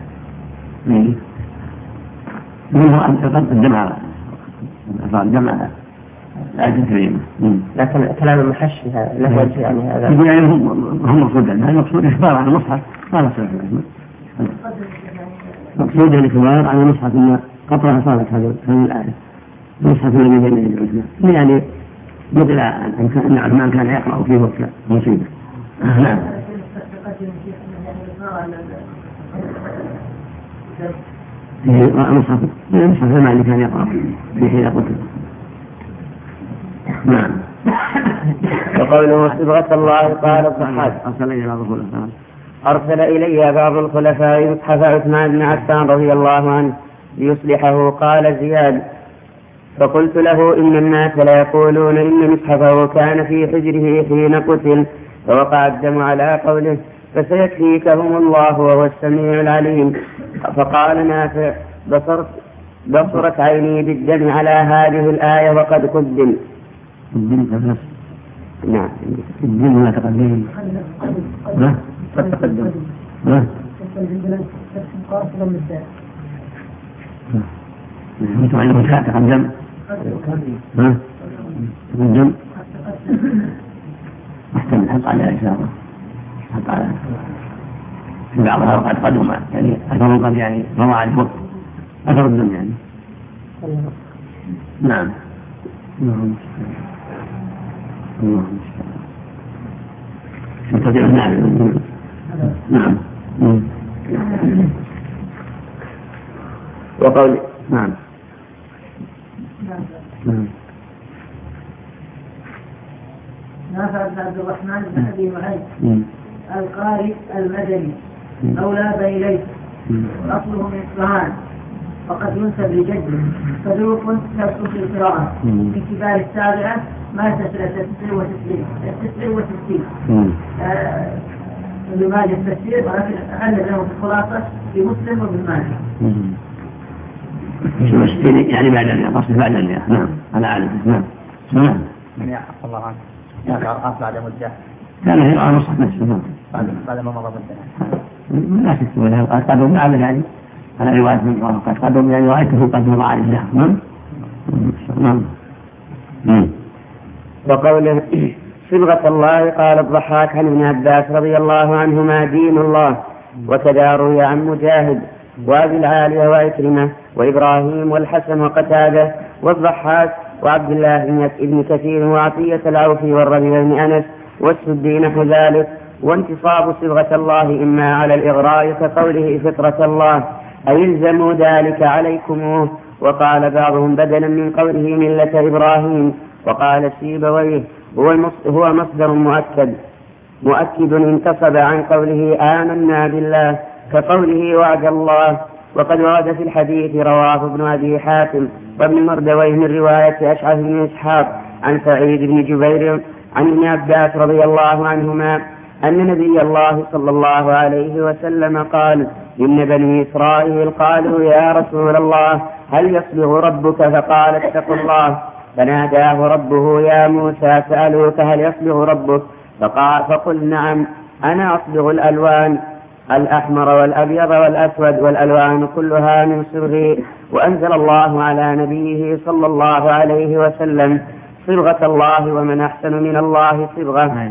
منه أن الجمع الجمع الآية الكريمة. لكن كلام المحشي هذا له وجه يعني هذا. يقول يعني هم مقصودا هذا مقصود إخبار عن المصحف ما لا صحيح مقصود الإخبار عن المصحف إن قطرها صارت هذه الآية المصحف الذي بين يدي عثمان يعني نقل أن عثمان كان يقرأ فيه وقت مصيبة. نعم. المصحف المعنى كان يقرأ في حين قتل. نعم. وقوله صبغة الله قال الضحاك أرسل إلي بعض الخلفاء مصحف عثمان بن عفان رضي الله عنه ليصلحه. قال زياد فقلت له إن الناس ليقولون إن مصحفه كان في حجره حين قتل فوقع الدم على قوله فسيكفيكهم الله وهو السميع العليم. فقال نافع بصرت عيني بالدم على هذه الآية وقد قدم. نعم الدم لا تقدم لا قد تقدم لا أنتم عندكم شاء تقدم تقدم محتمل حق على إشارة حق على في بعضها وقد قدم يعني أثر قد يعني روى عن الوقت أثر الدم يعني. نعم اللهم نعم نعم وقول نعم نافع بن عبد الرحمن بن أبي نعيم القارئ المدني أولى بني ليث أصله من إصفهان وقد ينسب لجده صدوق يصل في القراءة من كبار السابعة مات سنة 69 لماذا التفسير ولكن أعلم له في الخلاصة في مسلم وابن ماجه. يعني بعد المئة، قصد بعد المئة. نعم على عادته. نعم. من يعفو الله عنه يقرأ بعد مدة كان يقرأ نصح نفسه. نعم بعد ما مضى مدة. لا شك ولا قدم على يعني على رواية من قد قدم يعني رأيته قد مضى على الله. نعم. وقوله صبغة الله قال الضحاك عن ابن عباس رضي الله عنهما دين الله. وكذا روي عن مجاهد وابي العالية وعكرمة وإبراهيم والحسن وقتادة والضحاك وعبد الله بن كثير وعطية العوفي والربيع بن أنس والسدي نحو ذلك. وانتصاب صبغة الله إما على الإغراء كقوله فطرة الله أي الزموا ذلك عليكموه. وقال بعضهم بدلا من قوله ملة إبراهيم. وقال سيبويه هو مصدر مؤكد انتصب عن قوله آمنا بالله كقوله وعد الله. وقد ورد في الحديث رواه ابن أبي حاتم وابن مردويه من رواية أشعث بن إسحاق عن سعيد بن جبير عن ابن عباس رضي الله عنهما أن نبي الله صلى الله عليه وسلم قال إن بني إسرائيل قالوا يا رسول الله هل يصبغ ربك؟ فقال اتقوا الله. فناداه ربه يا موسى سألوك هل يصبغ ربك؟ فقل نعم أنا أصبغ الألوان الأحمر والأبيض والأسود والألوان كلها من صبغي. وأنزل الله على نبيه صلى الله عليه وسلم صبغة الله ومن أحسن من الله صبغة.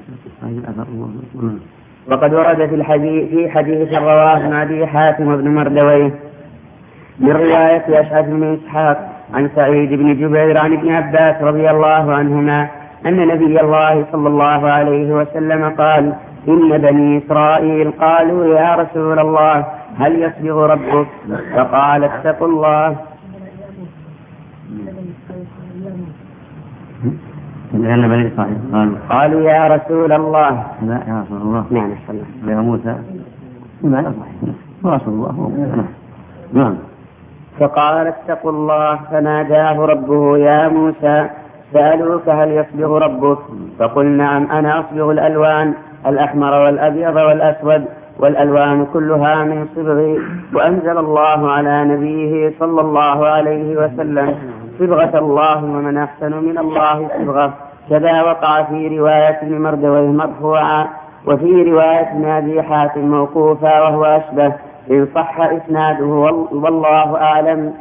وقد ورد في حديث رواه ابن أبي حاتم وابن مردويه من رواية أشعث بن إسحاق عن سعيد بن جبير عن ابن عباس رضي الله عنهما أن نبي الله صلى الله عليه وسلم قال إن بني إسرائيل قالوا يا رسول الله هل يصبغ ربك؟ فقال اتقوا الله. قالوا يا رسول الله. لا يا رسول الله. نعم يا موسى ما يصبح رسول الله. نعم. فقال اتقوا الله. فناداه ربه يا موسى سألوك هل يصبغ ربك؟ فقل نعم أنا أصبغ الألوان الأحمر والأبيض والأسود والألوان كلها من صبغي. وأنزل الله على نبيه صلى الله عليه وسلم صبغة الله ومن أحسن من الله صبغة. كذا وقع في رواية ابن مردويه مرفوعا وفي رواية ابن أبي حاتم موقوفا وهو أشبه إن صح إسناده والله أعلم.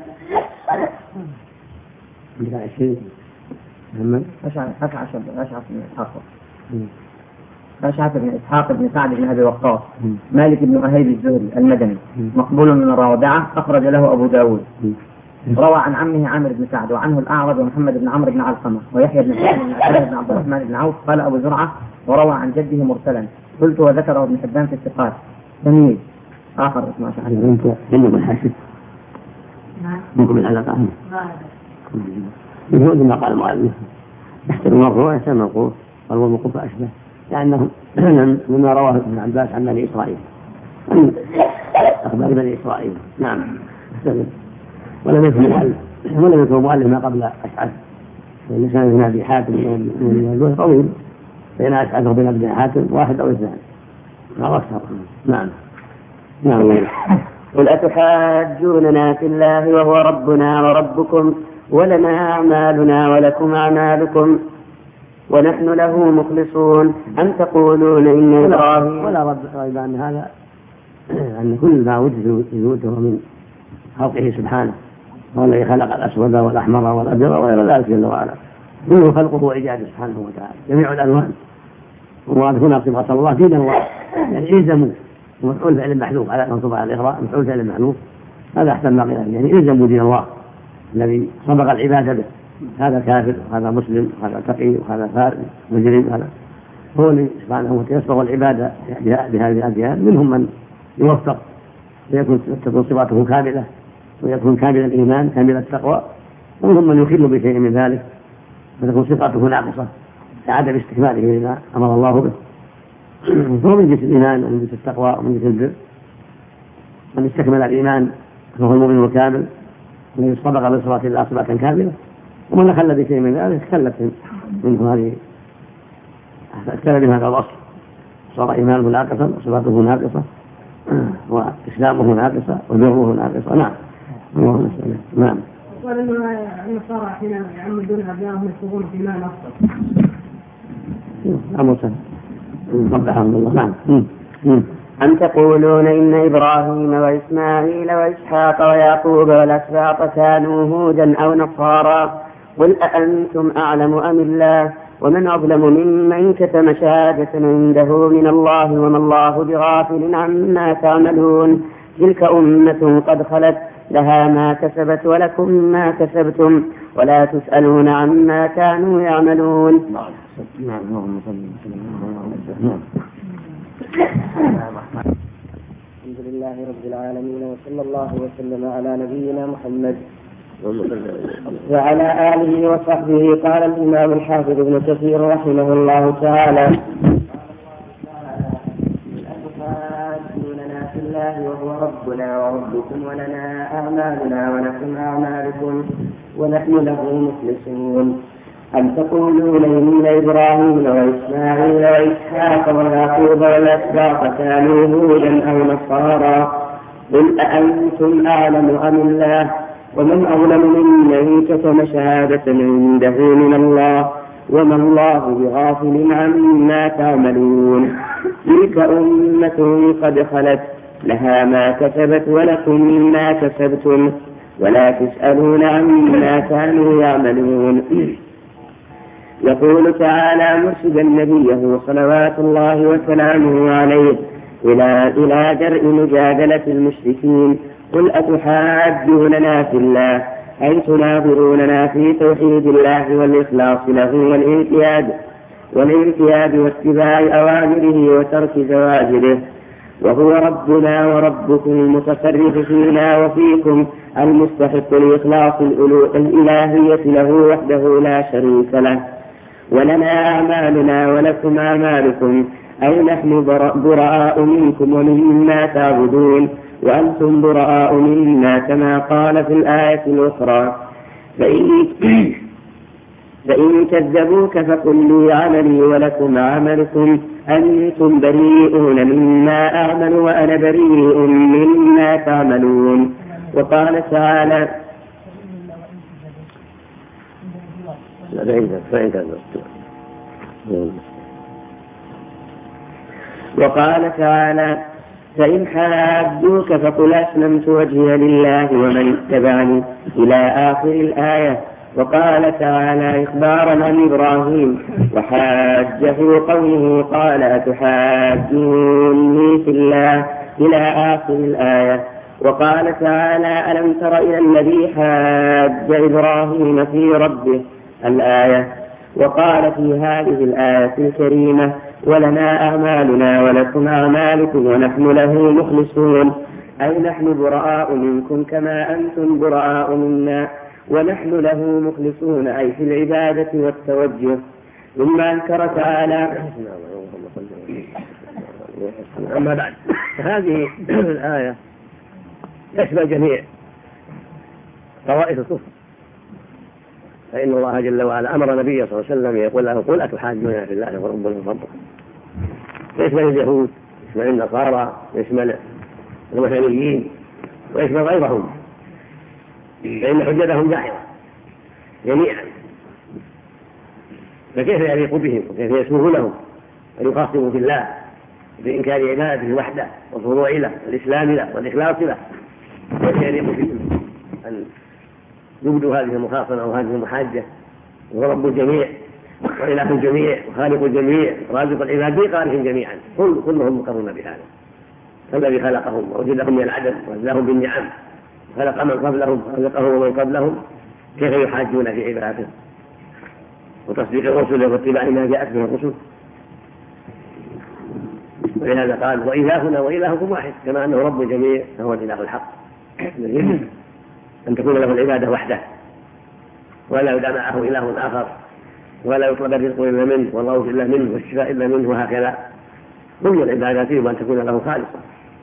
أشعث بن إسحاق بن سعد بن أبي وقاص مالك بن أهيب الزهري المدني مقبول من الرابعة أخرج له أبو داود. روى عن عمه عامر بن سعد وعنه الأعرج ومحمد بن عمرو بن علقمة ويحيى بن سعد بن عبد الرحمن بن عوف. قال أبو زرعة وروى عن جده مرسلا. قلت وذكره ابن حبان في الثقات. تمييز آخر اسمه أشعث. عندكم الحاشد منكم العلاقة يقول ما قال المؤلف يحتمل المرفوع يحتمل الموقوف قال والموقوف أشبه لأنه مما رواه ابن عباس عن بني إسرائيل عن أخبار بني إسرائيل. نعم. ولم يكن مؤلف ما قبل أشعث لأن كان ابن أبي حاتم من طويل بين أشعث وبين ابن حاتم واحد أو اثنان أو أكثر. نعم. قل أتحاجوننا في الله وهو ربنا وربكم ولنا أعمالنا ولكم أعمالكم ونحن له مخلصون أم تقولون إن إبراهيم ولا ريب أن هذا أن كل ما وجده من خلقه سبحانه هو الذي خلق الأسود والأحمر والأبيض وغير ذلك جل وعلا منه خلقه وإيجاده سبحانه وتعالى جميع الألوان. وهنا صبغة الله دين الله يعني إلزموا ومفعول فعل المحلوف على منصوب على الإغراء مفعول فعل المحلوف هذا أحسن ما قيل يعني إلزموا دين الله الذي صبغ العبادة به. هذا كافر وهذا مسلم وهذا تقي وهذا فارغ مجرم هذا هو سبحانه وتعالى يصبغ العبادة بهذه الأديان. منهم من يوفق ويكون صفاته كاملة ويكون كامل الإيمان كامل التقوى ومنهم من يخل بشيء من ذلك فتكون صفاته ناقصة عدم استكماله لما أمر الله به. فهو من جنس الإيمان ومن جنس التقوى ومن جنس البر. من استكمل الإيمان فهو المؤمن الكامل الذي صبغ بصفات الله صفة كاملة ومن خل بشيء من ذلك خلت منه هذه اختل من هذا الوصف صار إيمانه ناقصا وصفاته ناقصة وإسلامه ناقصة وبره ناقصة. نعم. نعم. قال إنه النصارى حين يعمدون أبنائهم يصبغون في ماء أصفر. أمر سهل. الحمد لله. نعم. أم تقولون إن إبراهيم وإسماعيل وإسحاق ويعقوب والأسباط كانوا هودا أو نصارى قل أأنتم أعلم أم الله ومن أظلم ممن كتم شهادة عنده من الله وما الله بغافل عما تعملون تلك أمة قد خلت لها ما كسبت ولكم ما كسبتم ولا تسألون عما كانوا يعملون. الحمد لله رب العالمين وصلى الله وسلم على نبينا محمد وعلى آله وصحبه. قال الإمام الحافظ ابن كثير رحمه الله تعالى أتحاجوننا في الله وهو ربنا وربكم ولنا أعمالنا ولكم أعمالكم ونحن له مخلصون. أم تقولون إن إبراهيم وإسماعيل وإسحاق ويعقوب والأسباط كانوا هودا أو نصارى قل أأنتم أعلم أم الله ومن أظلم ممن كتم شهادة عنده من الله وما الله بغافل عما تعملون تلك أمة قد خلت لها ما كسبت ولكم ما كسبتم ولا تسألون عما كانوا يعملون. يقول تعالى مرشدا نبيه صلوات الله وسلامه عليه إلى درء مجادلة المشركين قل أتحاجوننا في الله أي تناظروننا في توحيد الله والإخلاص له والانقياد واتباع أوامره وترك زواجره وهو ربنا وربكم المتصرف فينا وفيكم المستحق لإخلاص الإلهية له وحده لا شريك له ولنا أعمالنا ولكم أعمالكم أي نحن براء منكم ومما تعبدون وأنتم براء منا كما قال في الآية الأخرى فإن كذبوك فقل لي عملي ولكم عملكم أنتم بريئون مما أعمل وأنا بريء مما تعملون. وقال تعالى فإن حاجوك فقل أسلمت وجهي لله ومن اتبعني إلى آخر الآية. وقال تعالى إخبارا عن إبراهيم وحاجه قوله قال أتحاجوني في الله إلى آخر الآية. وقال تعالى ألم تر إلى الذي حاج إبراهيم في ربه الآية. وقال في هذه الآية الكريمة ولنا أعمالنا ولكم أعمالكم ونحن له مخلصون أي نحن براء منكم كما أنتم براء منا ونحن له مخلصون أي في العبادة والتوجه. ثم أنكر تعالى. أما بعد هذه الآية تشمل جميع طوائف الكفر فإن الله جل وعلا أمر نبيه صلى الله عليه وسلم يقول له قل أتحاجوننا في الله وربنا وربكم يشمل اليهود يشمل النصارى يشمل الوثنيين ويشمل غيرهم فإن حجتهم داحضة جميعا فكيف يليق بهم وكيف يسمح لهم أن يخاصموا في الله بإنكار عبادته وحده والخضوع له والإسلام له والإخلاص له كيف يليق بهم أن يبدوا هذه المخاصمة أو هذه المحاجة وهو رب الجميع وإله الجميع وخالق الجميع رازق العباد بقارهم جميعا كلهم مقرون بهذا الذي خلقهم ووجدهم من العدم ووجدهم بالنعم خلق من قبلهم ورزقهم ومن قبلهم كيف يحاجون في عبادته وتصديق الرسل واتباع ما جاءت به الرسل. ولهذا قال وإلهنا وإلهكم واحد كما أنه رب الجميع فهو الإله الحق يجب أن تكون له العبادة وحده ولا يدعى معه إله آخر ولا يطلب الرزق إلا منه والغوث إلا منه والشفاء إلا منه وهكذا كل العبادات يجب أن تكون له خالصة.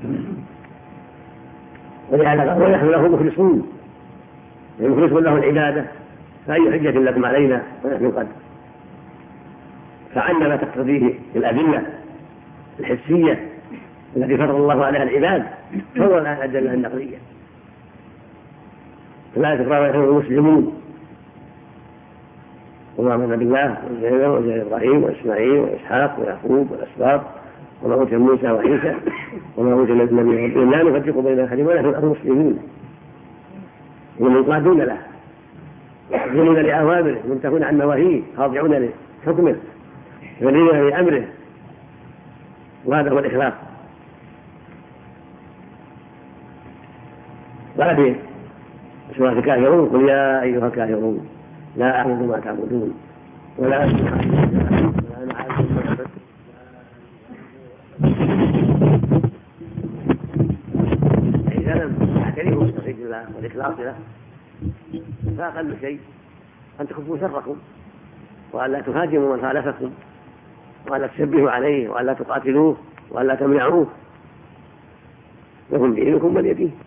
ولهذا ونحن له مخلصون المخلصون له العبادة فأي حجة لكم علينا ونحن قد فعلنا ما تقتضيه الأدلة الحسية التي فرض الله عليها العباد فهو الآن الأدلة النقلية فلا تقرأ نحن المسلمون وما من بالله وزير إبراهيم وإسماعيل وإسحاق ويعقوب والأسباط وما أوتي موسى وعيسى وما أوتي النبي لا نفرق بين أحد ونحن المسلمين ومنقادون له يحكمون لأوامره منتهون عن نواهيه خاضعون لحكمه ذليلون لأمره وهذا هو الإخلاص. قال في سورة الكافرون قل يا أيها الكافرون لا أعبد ما تعبدون ولا أسمع ولا أنا عابد ما عبدتم إذا لم تعترفوا بتوحيد الله والإخلاص له فأقل شيء أن تخفوا شركم وأن لا تهاجموا من خالفكم وأن لا تشبهوا عليه وأن لا تقاتلوه وأن لا تمنعوه لكم دينكم ولي دين.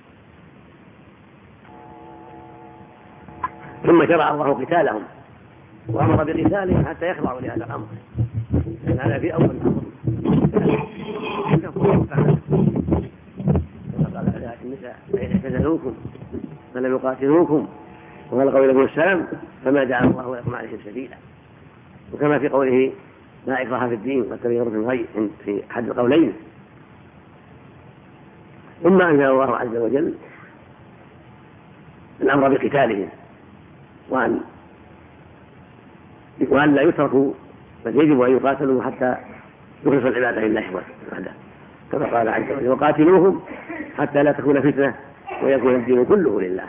ثم شرع الله قتالهم وأمر بقتالهم حتى يخضعوا لهذا الأمر لأن هذا في أول الأمر قال على النساء فإن اعتزلوكم فلم يقاتلوكم وألقوا إليكم السلام فما جعل الله لكم عليهم سبيلا. وكما في قوله لا إكراه في الدين قد تبين الرشد من الغي في أحد القولين. ثم أنزل الله عز وجل الأمر بقتالهم وأن لا يتركوا بل يجب أن يقاتلوا حتى يخلص العبادة لله وحده كما قال عز وجل وقاتلوهم حتى لا تكون فتنة ويكون الدين كله لله.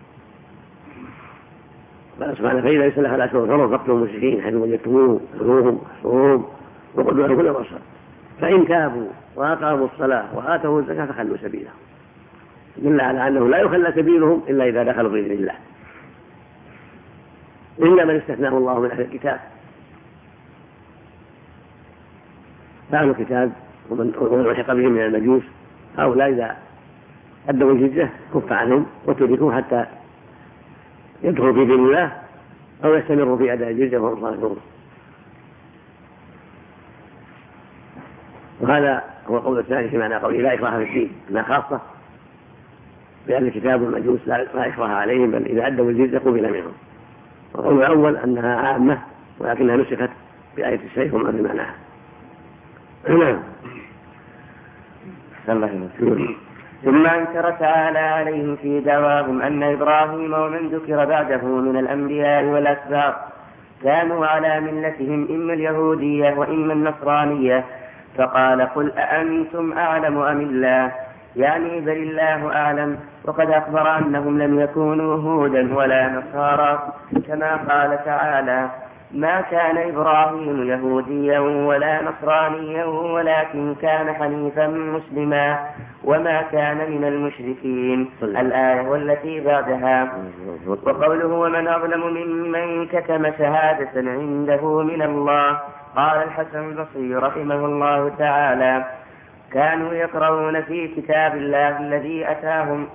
قال سبحانه فإذا يسلخ الأشهر الحرم فاقتلوا المشركين حيث وجدتموهم خذوهم واحصروهم وقتلوهم كل مرصد فإن تابوا وأقاموا الصلاة وآتوا الزكاة فخلوا سبيلهم. دل على أنه لا يخلى سبيلهم إلا إذا دخلوا بإذن الله إلا من استثناه الله من أهل الكتاب. فأهل الكتاب ومن لحق بهم من المجوس هؤلاء إذا أدوا الجزية كف عنهم وتركوا حتى يدخلوا في دين الله أو يستمروا في أداء الجزية وهم صادقون. وهذا هو القول الثاني في معنى قوله لا إكراه في الدين أنها خاصة بأهل الكتاب والمجوس لا إكراه عليهم بل إذا أدوا الجزية قبل منهم. والقول الأول أنها عامة ولكنها نسخت بآية السيف وما في معناها. ثم أنكر تعالى عليهم في دعواهم أن إبراهيم ومن ذكر بعده من الأنبياء والأسباط كانوا على ملتهم إما اليهودية وإما النصرانية فقال قل أأنتم أعلم أم الله يعني بل الله أعلم وقد أخبر أنهم لم يكونوا هودا ولا نصارى كما قال تعالى ما كان إبراهيم يهوديا ولا نصرانيا ولكن كان حنيفا مسلما وما كان من المشركين الآية والتي بعدها. وقوله ومن أظلم ممن كتم شهادة عنده من الله قال الحسن البصري رحمه الله تعالى كانوا يقرؤون في كتاب الله الذي أتاهم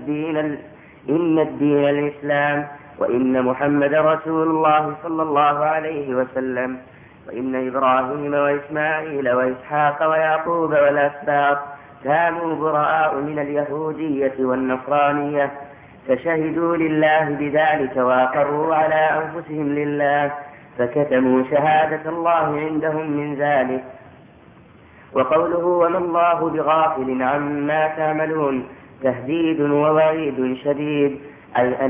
إن الدين الإسلام وإن محمد رسول الله صلى الله عليه وسلم وإن إبراهيم وإسماعيل وإسحاق ويعقوب والأسباط كانوا براء من اليهودية والنصرانية فشهدوا لله بذلك وأقروا على أنفسهم لله فكتموا شهادة الله عندهم من ذلك. وقوله وما الله بغافل عما تعملون تهديد ووعيد شديد أي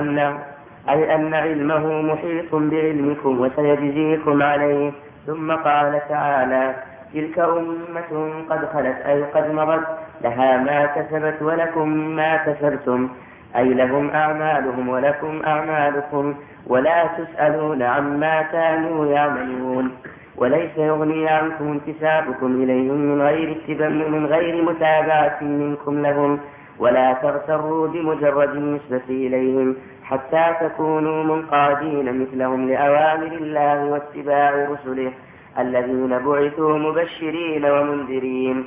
أن علمه محيط بعلمكم وسيجزيكم عليه. ثم قال تعالى تلك أمة قد خلت أي قد مضت لها ما كسبت ولكم ما كسبتم أي لهم أعمالهم ولكم أعمالكم ولا تسألون عما كانوا يعملون. وليس يغني عنكم انتسابكم إليهم من غير متابعة منكم لهم ولا تغتروا بمجرد النسبة إليهم حتى تكونوا منقادين مثلهم لأوامر الله واتباع رسله الذين بعثوا مبشرين ومنذرين.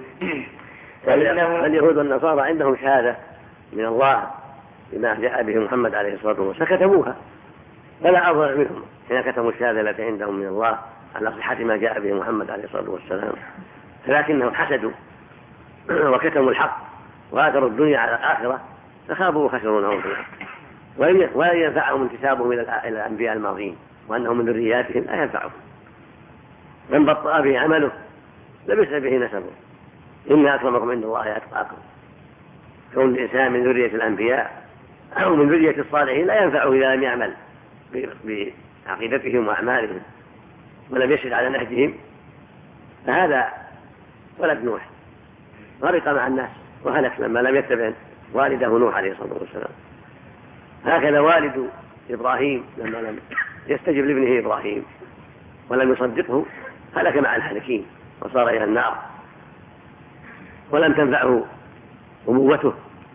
اليهود والنصارى عندهم شهادة من الله بما جاء به محمد عليه الصلاة والسلام فكتموها فلا أضر منهم حين كتموا الشهادة التي عندهم من الله على صحة ما جاء به محمد عليه الصلاة والسلام فلكنهم حسدوا وكتموا الحق وآثروا الدنيا على الآخرة فخابوا وخسروا نعوذ بالله. ولا ينفعهم انتسابهم إلى الأنبياء الماضين وأنهم من ذرياتهم، لا ينفعهم. من بطأ به عمله لبس به نسبه. إن أكرمكم عند الله أتقاكم. كون الإنسان من ذرية الأنبياء أو من ذرية الصالحين لا ينفعه إذا لم يعمل بعقيدتهم وأعمالهم ولم يشهد على نهجهم. فهذا ولد نوح غرق مع الناس وهلك لما لم يتبع والده نوح عليه الصلاة والسلام. هكذا والد إبراهيم لما لم يستجب لابنه إبراهيم ولم يصدقه هلك مع الهالكين وصار إلى النار ولم تنفعه أبوته.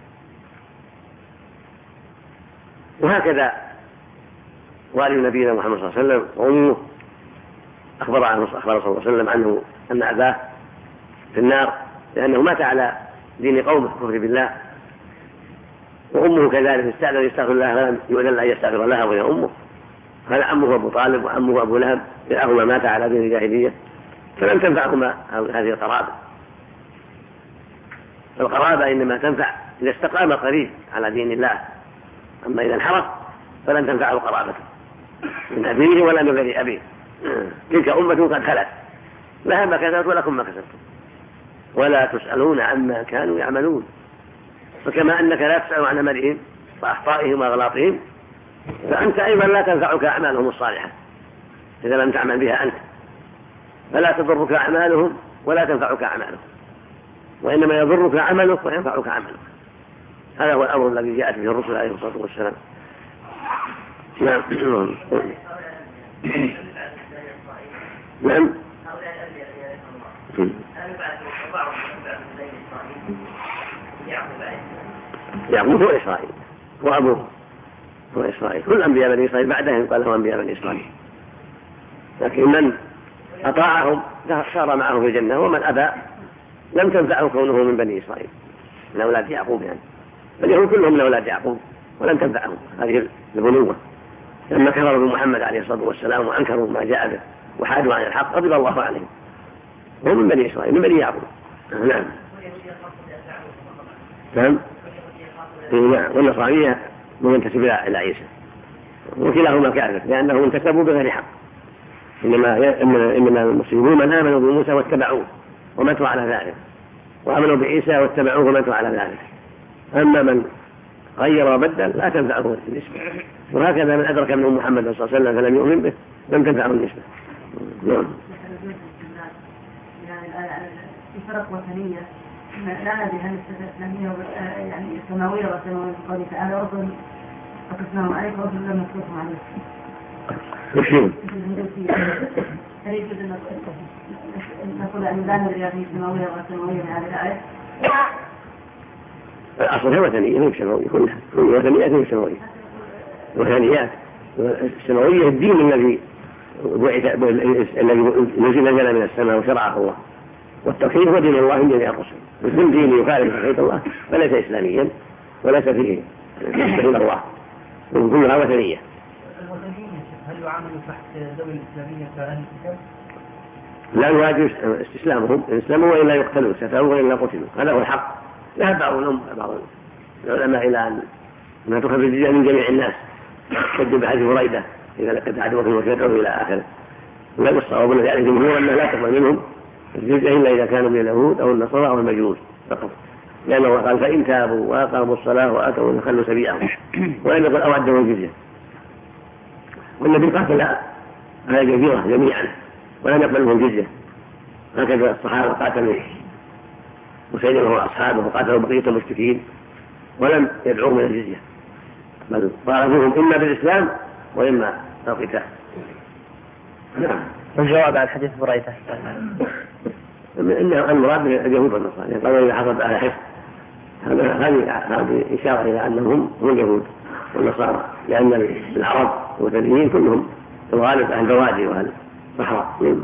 وهكذا والد نبينا محمد صلى الله عليه وسلم وأمه أخبر صلى الله عليه وسلم عنه أن أباه في النار لأنه مات على دين قومه كفر بالله، وأمه كذلك استأذن يستغفر الله فلم يؤذن أن يستغفر لها وهي أمه. هذا عمه أبو طالب وعمه أبو لهب كلاهما مات على دين الجاهلية فلم تنفعهما هذه القرابة. القرابة إنما تنفع إذا استقام قريب على دين الله، أما إذا انحرف فلن تنفعه قرابته من أبيه ولا من غير أبيه. تلك أمة قد خلت لها ما كسبت ولكم ما كسبتم ولا تسألون عما كانوا يعملون. فكما أنك لا تسأل عن عملهم وأخطائهم وأغلاطهم فأنت أيضا لا تنفعك أعمالهم الصالحة إذا لم تعمل بها أنت، فلا تضرك أعمالهم ولا تنفعك أعمالهم، وإنما يضرك عملك وينفعك عملك. هذا هو الأمر الذي جاءت به الرسل عليه الصلاة والسلام. نعم. نعم. يعقوب هو إسرائيل وأبوه هو إسرائيل. كل أنبياء بني إسرائيل بعدهم قال لهم أنبياء بني إسرائيل، لكن من أطاعهم صار معه في الجنة ومن أبى لم تنفعه كونه من بني إسرائيل من أولاد يعقوب. يعني فاليهود كلهم من أولاد يعقوب ولم تنفعهم هذه البنوة لما كفروا بمحمد عليه الصلاة والسلام وأنكروا ما جاء به وحادوا عن الحق غضب الله عليهم. هم من بني إسرائيل من بني يعقوب. نعم. نعم. والنصرانية منتسب إلى عيسى وكلاهما كافر لأنهم انتسبوا بغير حق. إنما المسلمون من آمنوا بموسى واتبعوه وماتوا على ذلك، وآمنوا بعيسى واتبعوه وماتوا على ذلك. أما من غير وبدل لا تنفعه النسبة. وهكذا من أدرك منهم محمد صلى الله عليه وسلم فلم يؤمن به لم تنفعه النسبة. نعم. فرق وثنية لا ندري هل الإسلامية يعني السماوية والسماوية قوله تعالى رسل وقسمهم عليك ورسل لم يقسمهم عليك. هل يجوز أن نقول أن لا ندري هذه السماوية والسماوية من هذه الآية؟ الأصل هي وثنية هي سماوية كلها، وثنيات هي سماوية وثنيات. السماوية الدين الذي نزل من السماء وشرعه الله، والتوحيد هو دين الله من جميع الرسل. وكل دين يخالف توحيد الله فليس إسلاميا وليس فيه إلا الله، كلها وثنية. هل يعامل تحت ذوي الإسلامية كأهل الكتاب؟ لا يواجه استسلامهم إسلامهم وإلا يقتلوا ستروا وإلا قتلوا. هذا هو الحق. ذهب بعض العلماء إلى أن تخرج الجزية من جميع الناس كذب بحديث هريرة إذا لقد عدوكم وكذبوا إلى آخره. لا الصواب الذي عليه الجمهور أنه لا تقبل منهم الجزية إلا إذا كانوا من اليهود أو النصارى أو المجوس فقط، لأن الله قال فإن تابوا وأقاموا الصلاة وآتوا فخلوا سبيلهم وإن يقول أودوا الجزية. والنبي قاتل على الجزيرة جميعا ولم يقبلهم الجزية. هكذا الصحابة قاتلوا وسيدنا وأصحابه وقاتلوا بقية المشركين ولم يدعوا من الجزية، بل طالبوهم إما بالإسلام وإما القتال. نعم. والجواب على حديث بريدة إنه المراد من اليهود والنصارى قالوا إذا حصل أهل حفظ. هذه إشارة إلى أنهم هم اليهود والنصارى، لأن العرب والوثنيين كلهم الغالب أهل بوادي وأهل صحراء.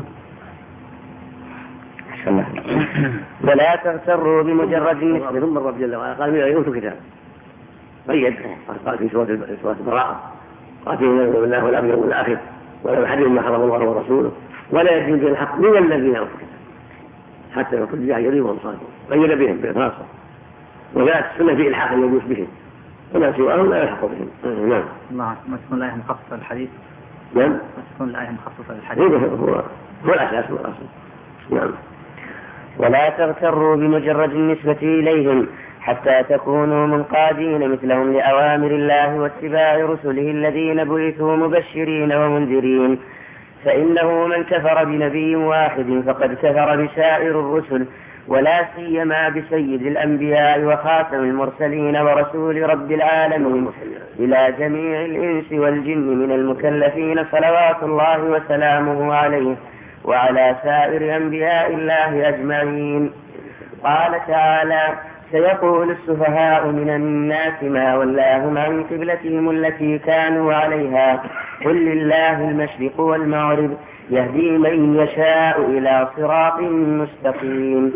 ولا تغتروا بمجرد النسبة. ثم الرب جل وعلا قال من يوتوا كتاب قيد قال في سورة البراءة قاتلوا بالله والأبيض والآخر ولا يحرم ما حرم الله ورسوله ولا يدين بالحق من الذين أوتوا الكتاب حتى يكون جاهلين وهم صادقون قيد بهم بالخاصة. وجاءت السنة في إلحاق المجوس بهم فما سواهم لا يحق بهم. نعم. ما تكون الآية مخصصة للحديث. نعم. ما تكون الآية مخصصة للحديث. هو الأساس والأصل. نعم. ولا تغتروا بمجرد النسبة إليهم حتى تكونوا منقادين مثلهم لأوامر الله واتباع رسله الذين بعثوا مبشرين ومنذرين، فإنه من كفر بنبي واحد فقد كفر بسائر الرسل، ولا سيما بسيد الأنبياء وخاتم المرسلين ورسول رب العالمين إلى جميع الإنس والجن من المكلفين صلوات الله وسلامه عليه وعلى سائر أنبياء الله أجمعين. قال تعالى: سيقول السفهاء من الناس ما ولاهم عن قبلتهم التي كانوا عليها قل لله المشرق والمغرب يهدي من يشاء إلى صراط مستقيم.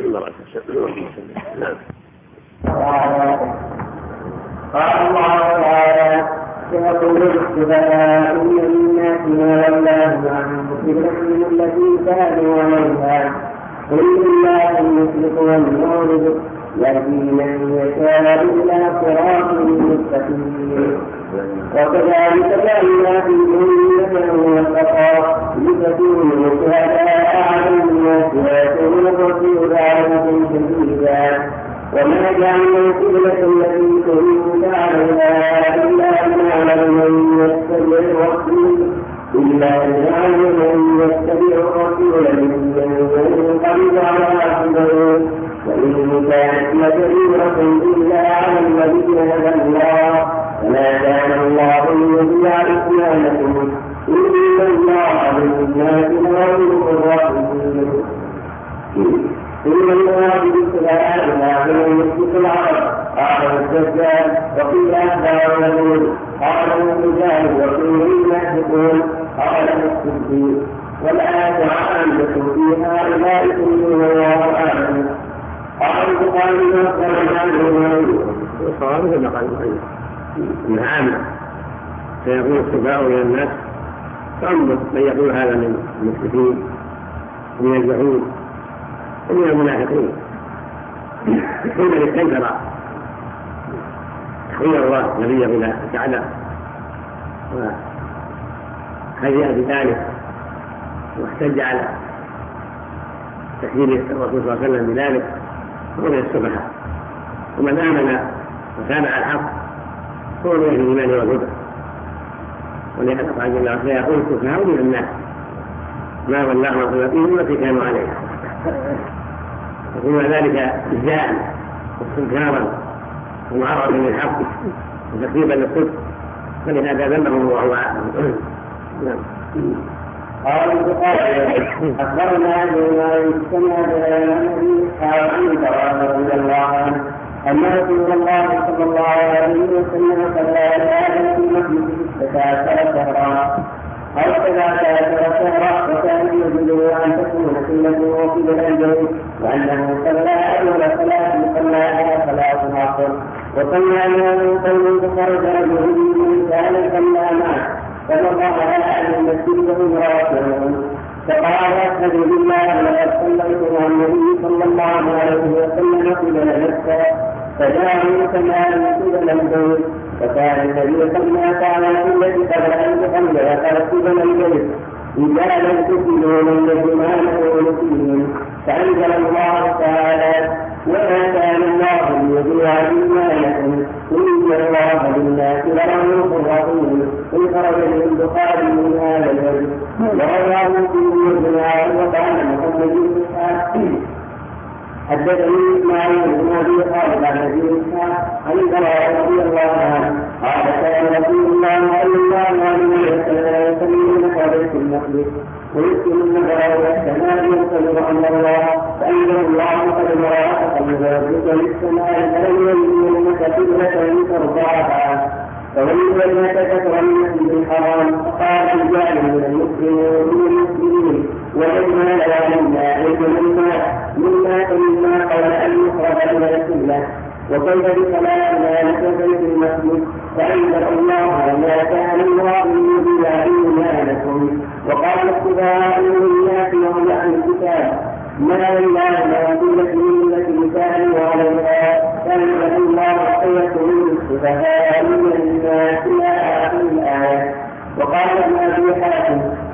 قال الله تعالى: سيقول السفهاء من الناس ما ولاهم عن قبلتهم التي كانوا عليها قل لله المشرق والمغرب يهدي من يشاء إلى صراط مستقيم. وكذلك جعلنا في أمة وسطا لتكونوا شهداء على الناس ويكون الرسول عليكم شهيدا. وما جعلنا القبلة التي كنت عليها إلا لنعلم من يتبع الرسول ممن ينقلب على عقبيه وإن كانت لكبيرة إلا على الذين هدى الله فما كان الله ليضيع إيمانكم إن الله بالناس لرؤوف رحيم. إن الله بالسلام لا يمسك العرب قال الدجال وقيل أخبار يقول قال الرجال وقيل المحدثون قال الصديق. والآية عامة في هؤلاء كلهم والله أعلم. قال البخاري وقال عنه الصواب كما قال البخاري إنها عامة سيكون السباع إلى الناس فأما من يقول هذا من المشركين ومن اليهود ومن المنافقين حين استنكر تخير الله نبيه إلى الكعبة وهيئ بذلك واحتج على تكذيب الرسول صلى الله عليه وسلم بذلك هو من السفهاء. ومن آمن وتابع الحق هو من أهل الإيمان والهدى. ولهذا قال جل وعلا: سيقول السفهاء من الناس ما ولاهم عن قبلتهم التي كانوا عليها. وفيما ذلك إجزاء واستنكارا ومعرضا للحق وتكذيبا للصدق، فلهذا ذمهم الله أعلم. قال البخاري: أخبرنا بما سمع النبي رضي الله عنه أن رسول الله صلى الله عليه وسلم صلى على في المسجد 16 شهرا أو 13 شهرا، وكان يجوز أن تكون قبلته قبل البيت، وأنه صلى أول صلاة صلى على صلاة العصر، وصلى عنه قوم فخرج رجل من كان صلى معه فمر على أهل المسجد وهم راكعون فقال: أشهد بالله لقد صليت مع النبي صلى الله عليه وسلم قبل مكة فجاءوا كما قبل البيت، فكان النبي صلى الله عليه وسلم قبل أن يصلي قبل البيت إذا لم تكونوا من يجمعونه فيهم، فأنزل الله تعالى: وما كان الله ليضيع إيمانكم إن الله بالناس لرؤوف رحيم. انخرج البخاري من هذا الوجه ورواه في الجماعة. وقال محمد بن إسحاق حدثني إسماعيل بن أبي خالد عن أبي إسحاق عن البراء رضي الله عنه قال: كان رسول الله صلى الله عليه وسلم يصلي بيت المقدس ويسكن النظر والسماء ينتظر أمر الله، فأنزل الله: قد براءة قلبك للسماء فلم يجد لك قبلة ترضاها فولي وجهك شطر المسجد الحرام. فقال رجال من المسلمين وجدنا لنا علم مما قبل أن يخرج إلى القبلة، وكيف بصلاتنا نتبع في المسجد؟ فأنزل الله: وما كان الله ليضيع إيمانكم. وقال السفهاء من الناس وهم أهل الكتاب ما ولاهم عن قبلتهم التي كانوا عليها، فأنزل الله: سيقول السفهاء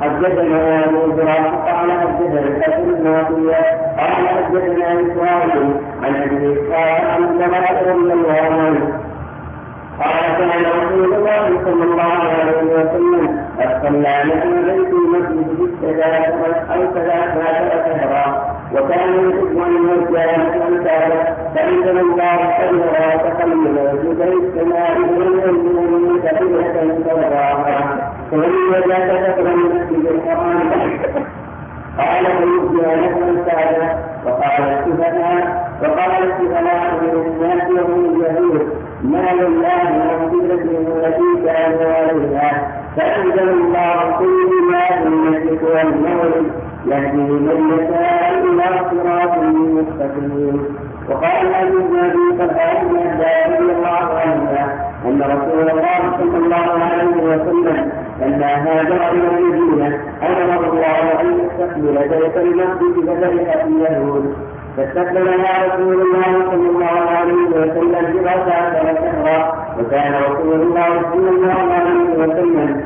حدثنا ابو إبراهيم قال حدثنا الحسن بن عطية قال حدثنا إسرائيل عن ابي إسحاق عن جماعة رضي الله عنه قال كان رسول الله صلى الله عليه وسلم قد صلى معنا بيت المسجد ثلاث شهرا وكان يحب ان يرجع الكعبة فأنزل الله خيرا تخلل وجبي السماء من كبيرة ترضاها فلم يجد كثر المسجد الحرام قال فيبدي له الكعبة وقال السفهاء من الناس وهم اليهود ما لله من قبلة التي كانوا عليها فأنزل الله كل ما في المشرق والمغرب يهدي من يشاء إلى صراط مستقيم. وقال أبي النبي صلى الله عليه أن رسول الله صلى الله عليه وسلم لما هاجر إلى المدينة أمر الله أن يستقبل بيت المقدس ففرح اليهود فاستقبلها رسول الله صلى الله عليه وسلم بركعة شهرا وكان رسول الله صلى الله عليه وسلم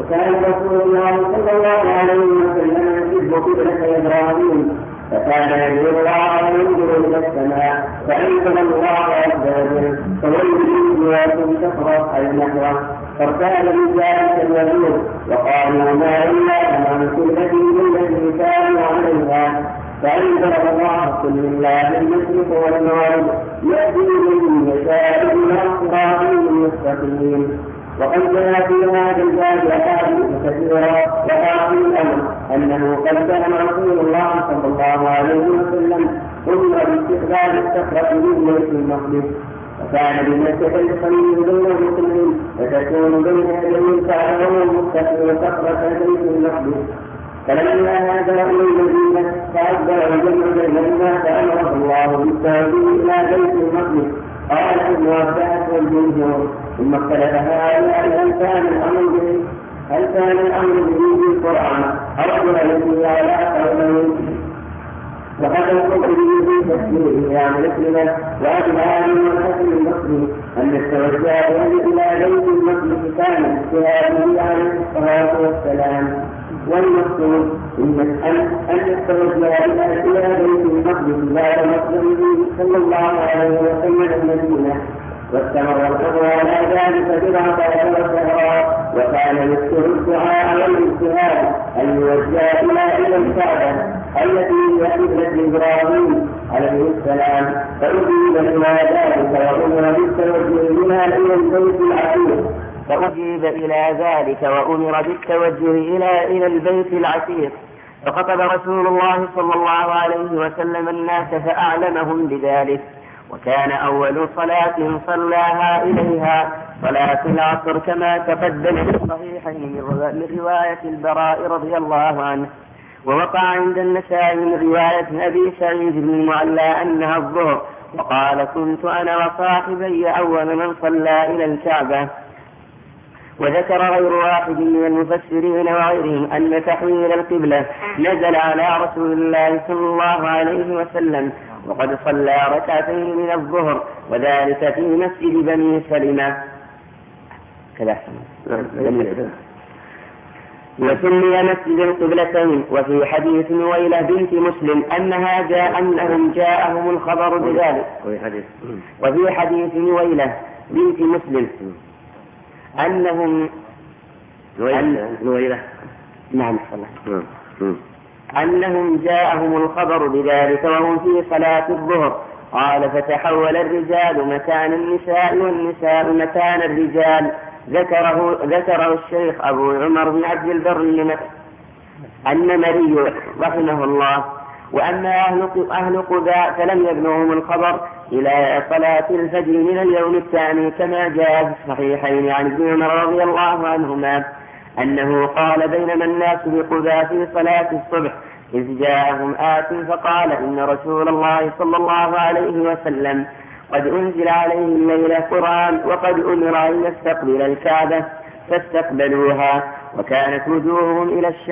يحب قبلة إبراهيم فكان يدعو الله وينظر إلى السماء فأنزل الله عز وجل فولوا وجوهكم شطر النحو فارتاد من ذلك اليهود وقالوا ما إلا عن قبلته التي كانوا عليها فأنزل الله كل الله المشرق والمغرب يهدي من يشاء إلى صراط مستقيم. وقد جاء في هذا الباب أحاديث كثيرة وآخر الأمر أنه قد كان رسول الله صلى الله عليه وسلم أمر باستقبال الصخرة من بيت المقدس وكان بمكة الخليل بين المسلمين وتكون بين يدي الكعبة والمتقين صخرة بيت المقدس فلما هاجر إلى المدينة تعذر الجمع بينهما فأمره الله بالتوجيه إلى بيت المقدس. قال ابن عباس والجمهور ثم اختلف هؤلاء هل كان الامر به في القران او به على قولين وقد القدر به في تفسيره عن مسلمه واجمع من الحسن البصري ان التوجه الى بيت المقدس كان اجتهاده عليه الصلاه والسلام والمقصود أن التوجه إلى بيت المقدس بعد مسلمه صلى الله عليه وسلم المدينة واستمر الأمر على ذلك بضعة شهرا وكان يكثر الدعاء والاجتهاد أن يوجه إلى الكعبة التي هي قبلة إبراهيم عليه السلام فأجيب إلى ذلك وأمر بالتوجه بها إلى البيت العتيق وأمر بالتوجه إلى البيت العتيق فخطب رسول الله صلى الله عليه وسلم الناس فأعلمهم بذلك. وكان أول صلاة صلاها إليها صلاة العصر كما تقدم في الصحيحين من رواية البراء رضي الله عنه. ووقع عند النسائي من رواية أبي سعيد بن المعلى أنها الظهر وقال كنت أنا وصاحبي أول من صلى إلى الكعبة. وذكر غير واحد من المفسرين وغيرهم أن تحويل القبلة نزل على رسول الله صلى الله عليه وسلم وقد صلى ركعتين من الظهر وذلك في مسجد بني سلمة كذا وسمي مسجد القبلتين. وفي حديث نويلة بنت مسلم أنهم جاءهم الخبر بذلك. وفي حديث نويلة بنت مسلم أنهم جاءهم الخبر بذلك وهم في صلاة الظهر. قال فتحول الرجال مكان النساء والنساء مكان الرجال. ذكره الشيخ أبو عمر بن عبد البر النمري رحمه الله. وأما أهل قباء فلم يبلغهم الخبر إلى صلاة الفجر من اليوم الثاني كما جاء في الصحيحين عن ابن عمر رضي الله عنهما أنه قال بينما الناس بقباء في صلاة الصبح إذ جاءهم آت فقال إن رسول الله صلى الله عليه وسلم قد أنزل عليه الليلة قرآن وقد أمر أن يستقبل الكعبة فاستقبلوها وكانت وجوههم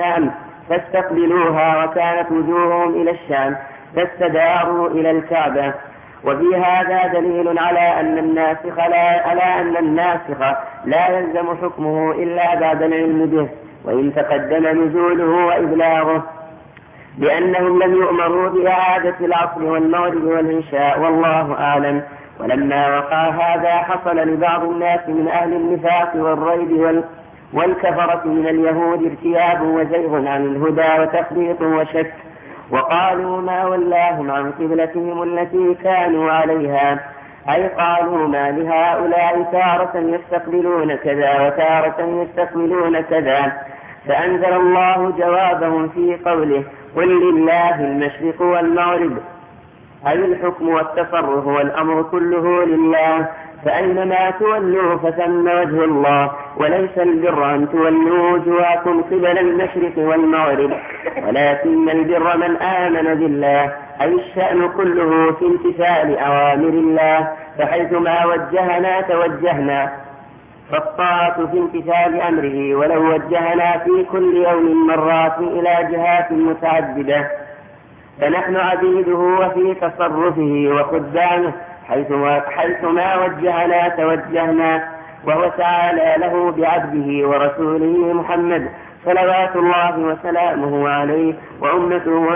إلى الشام فاستداروا إلى الكعبة. وفي هذا دليل على أن الناسخ لا يلزم حكمه إلا بعد العلم به وإن تقدم نزوله وإبلاغه، لأنهم لم يؤمروا بإعادة العصر والمغرب والعشاء والله أعلم. ولما وقع هذا حصل لبعض الناس من أهل النفاق والريب والكفرة من اليهود ارتياب وزيغ عن الهدى وتخبيط وشك، وقالوا ما ولاهم عن قبلتهم التي كانوا عليها، أي قالوا ما لهؤلاء تارة يستقبلون كذا وتارة يستقبلون كذا. فأنزل الله جوابهم في قوله قل لله المشرق والمغرب، أي الحكم والتصرف والأمر كله لله، فأينما تولوا فثم وجه الله، وليس البر أن تولوا وجوهكم قبل المشرق والمغرب، ولكن البر من آمن بالله، أي الشأن كله في امتثال أوامر الله، فحيثما وجهنا توجهنا، فالطاعة في امتثال أمره، ولو وجهنا في كل يوم مرات إلى جهات متعددة فنحن عبيده وفي تصرفه وخدامه، حيثما وجهنا توجهنا، وهو تعالى له بعبده ورسوله محمد صلوات الله وسلامه عليه وأمته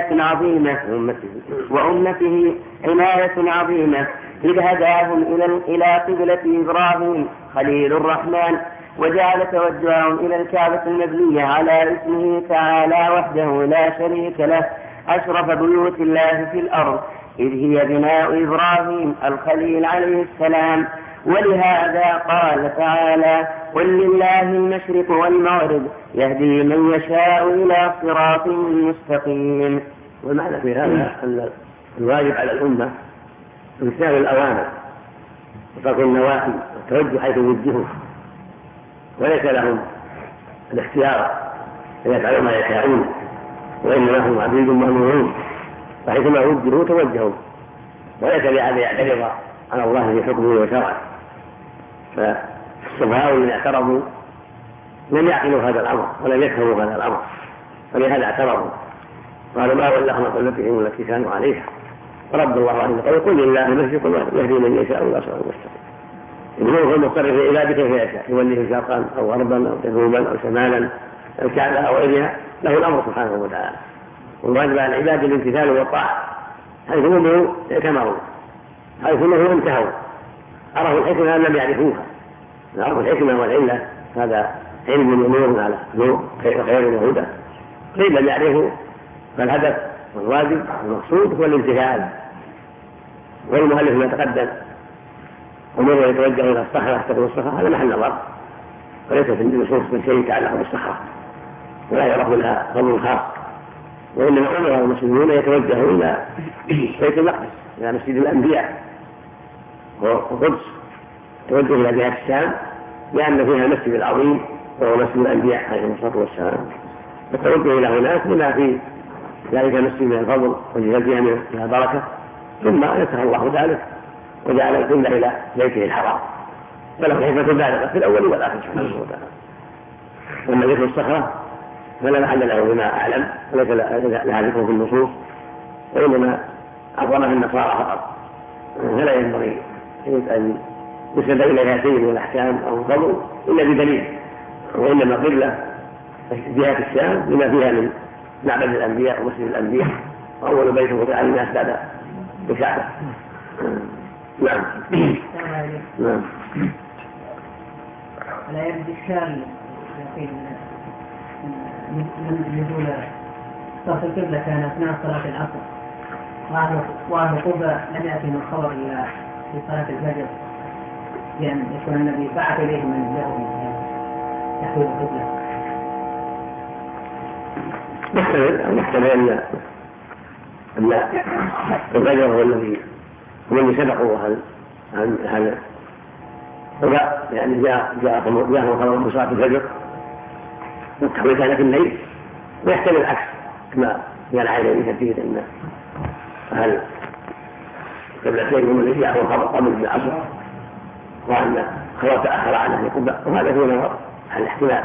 عناية عظيمة إذ هداهم إلى قبلة إبراهيم خليل الرحمن، وجعل توجههم إلى الكعبة المبنية على اسمه تعالى وحده لا شريك له، أشرف بيوت الله في الأرض، إذ هي بناء إبراهيم الخليل عليه السلام. ولهذا قال تعالى قل لله المشرق والمغرب يهدي من يشاء إلى صراط مستقيم. والمعنى في هذا أن الواجب على الأمة امتثال الأوامر وترك النواهي والتوجه حيث وجهوا، وليس لهم الاختيار أن يفعلوا ما يشاءون، وإنما هم عبيد مأمورون، فحيثما وجهوا توجهوا، وليس لأحد يعترض على الله في حكمه وشرعه. فالسفهاء الذين اعترضوا لم يعقلوا هذا الأمر ولم يفهموا هذا الأمر، ولهذا اعترضوا قالوا ما ولاهم عن قبلتهم التي كانوا عليها، فرد الله عليه قال قل لله المشرق والمغرب يهدي من يشاء إلى صراط مستقيم. إنه هو المضطر في عباده كيف يشاء، يوليه شرقا أو غربا أو جنوبا أو شمالا الكعبة أو غيرها، له الأمر سبحانه وتعالى. والواجب على العباد الامتثال والطاعة، حيث أمروا ائتمروا، حيث أمروا انتهوا، عرفوا الحكمة لم يعرفوها، عرفوا الحكمة والعلة، هذا علم ونور على نور خير وهدى. قيل لم يعرفوا، فالهدف والواجب والمقصود هو الامتثال. والمؤلف ما تقدم أمره يتوجه إلى الصخرة تكون الصخرة، هذا محل نظر، وليس في النصوص من شيء يتعلق بالصخرة ولا يعرف لها فضل خاص، وإنما أمر المسلمون يتوجهوا إلى بيت المقدس، إلى مسجد الأنبياء والقدس، توجه إلى جهة الشام لأن فيها المسجد العظيم وهو مسجد الأنبياء عليهم الصلاة والسلام، فالتوجه إلى هناك لما في ذلك المسجد من الفضل وجهة من البركة، ثم نسخ الله ذلك وجعل القبلة إلى بيته الحرام، فله حكمة بالغة في الأول والآخر سبحانه وتعالى. أما ذكر الصخرة فلا محل له بما أعلم، وليس لها ذكر في النصوص، وإنما أعظمها النصارى فقط، فلا ينبغي أن يسند إليها شيء من الأحكام أو الفضل إلا بدليل، وإنما قبلة جهة الشام لما فيها من معبد الأنبياء ومسجد الأنبياء، وأول بيت وضع للناس بعد الكعبة. نعم. نعم. لا يبدو الشام من نزول صرف القبلة كان أثناء صلاة العصر، وأهل قبة لم يأتهم الخبر إلى في صلاة الفجر، لأن يكون النبي بعث إليه من يهودي يحوي القبلة. محتمل أن الفجر هو الذي سبقوا هذا هدى، يعني جاءهم خبر بصلاة الفجر والتحويل كان في الليل، ويحتمل العكس كما قال عليه كثير أن أهل قبلتين هم الذي جاءهم خبر قبل العصر، وأن خبر تأخر عن أهل قبة، وهذا هو نظر على الاحتمال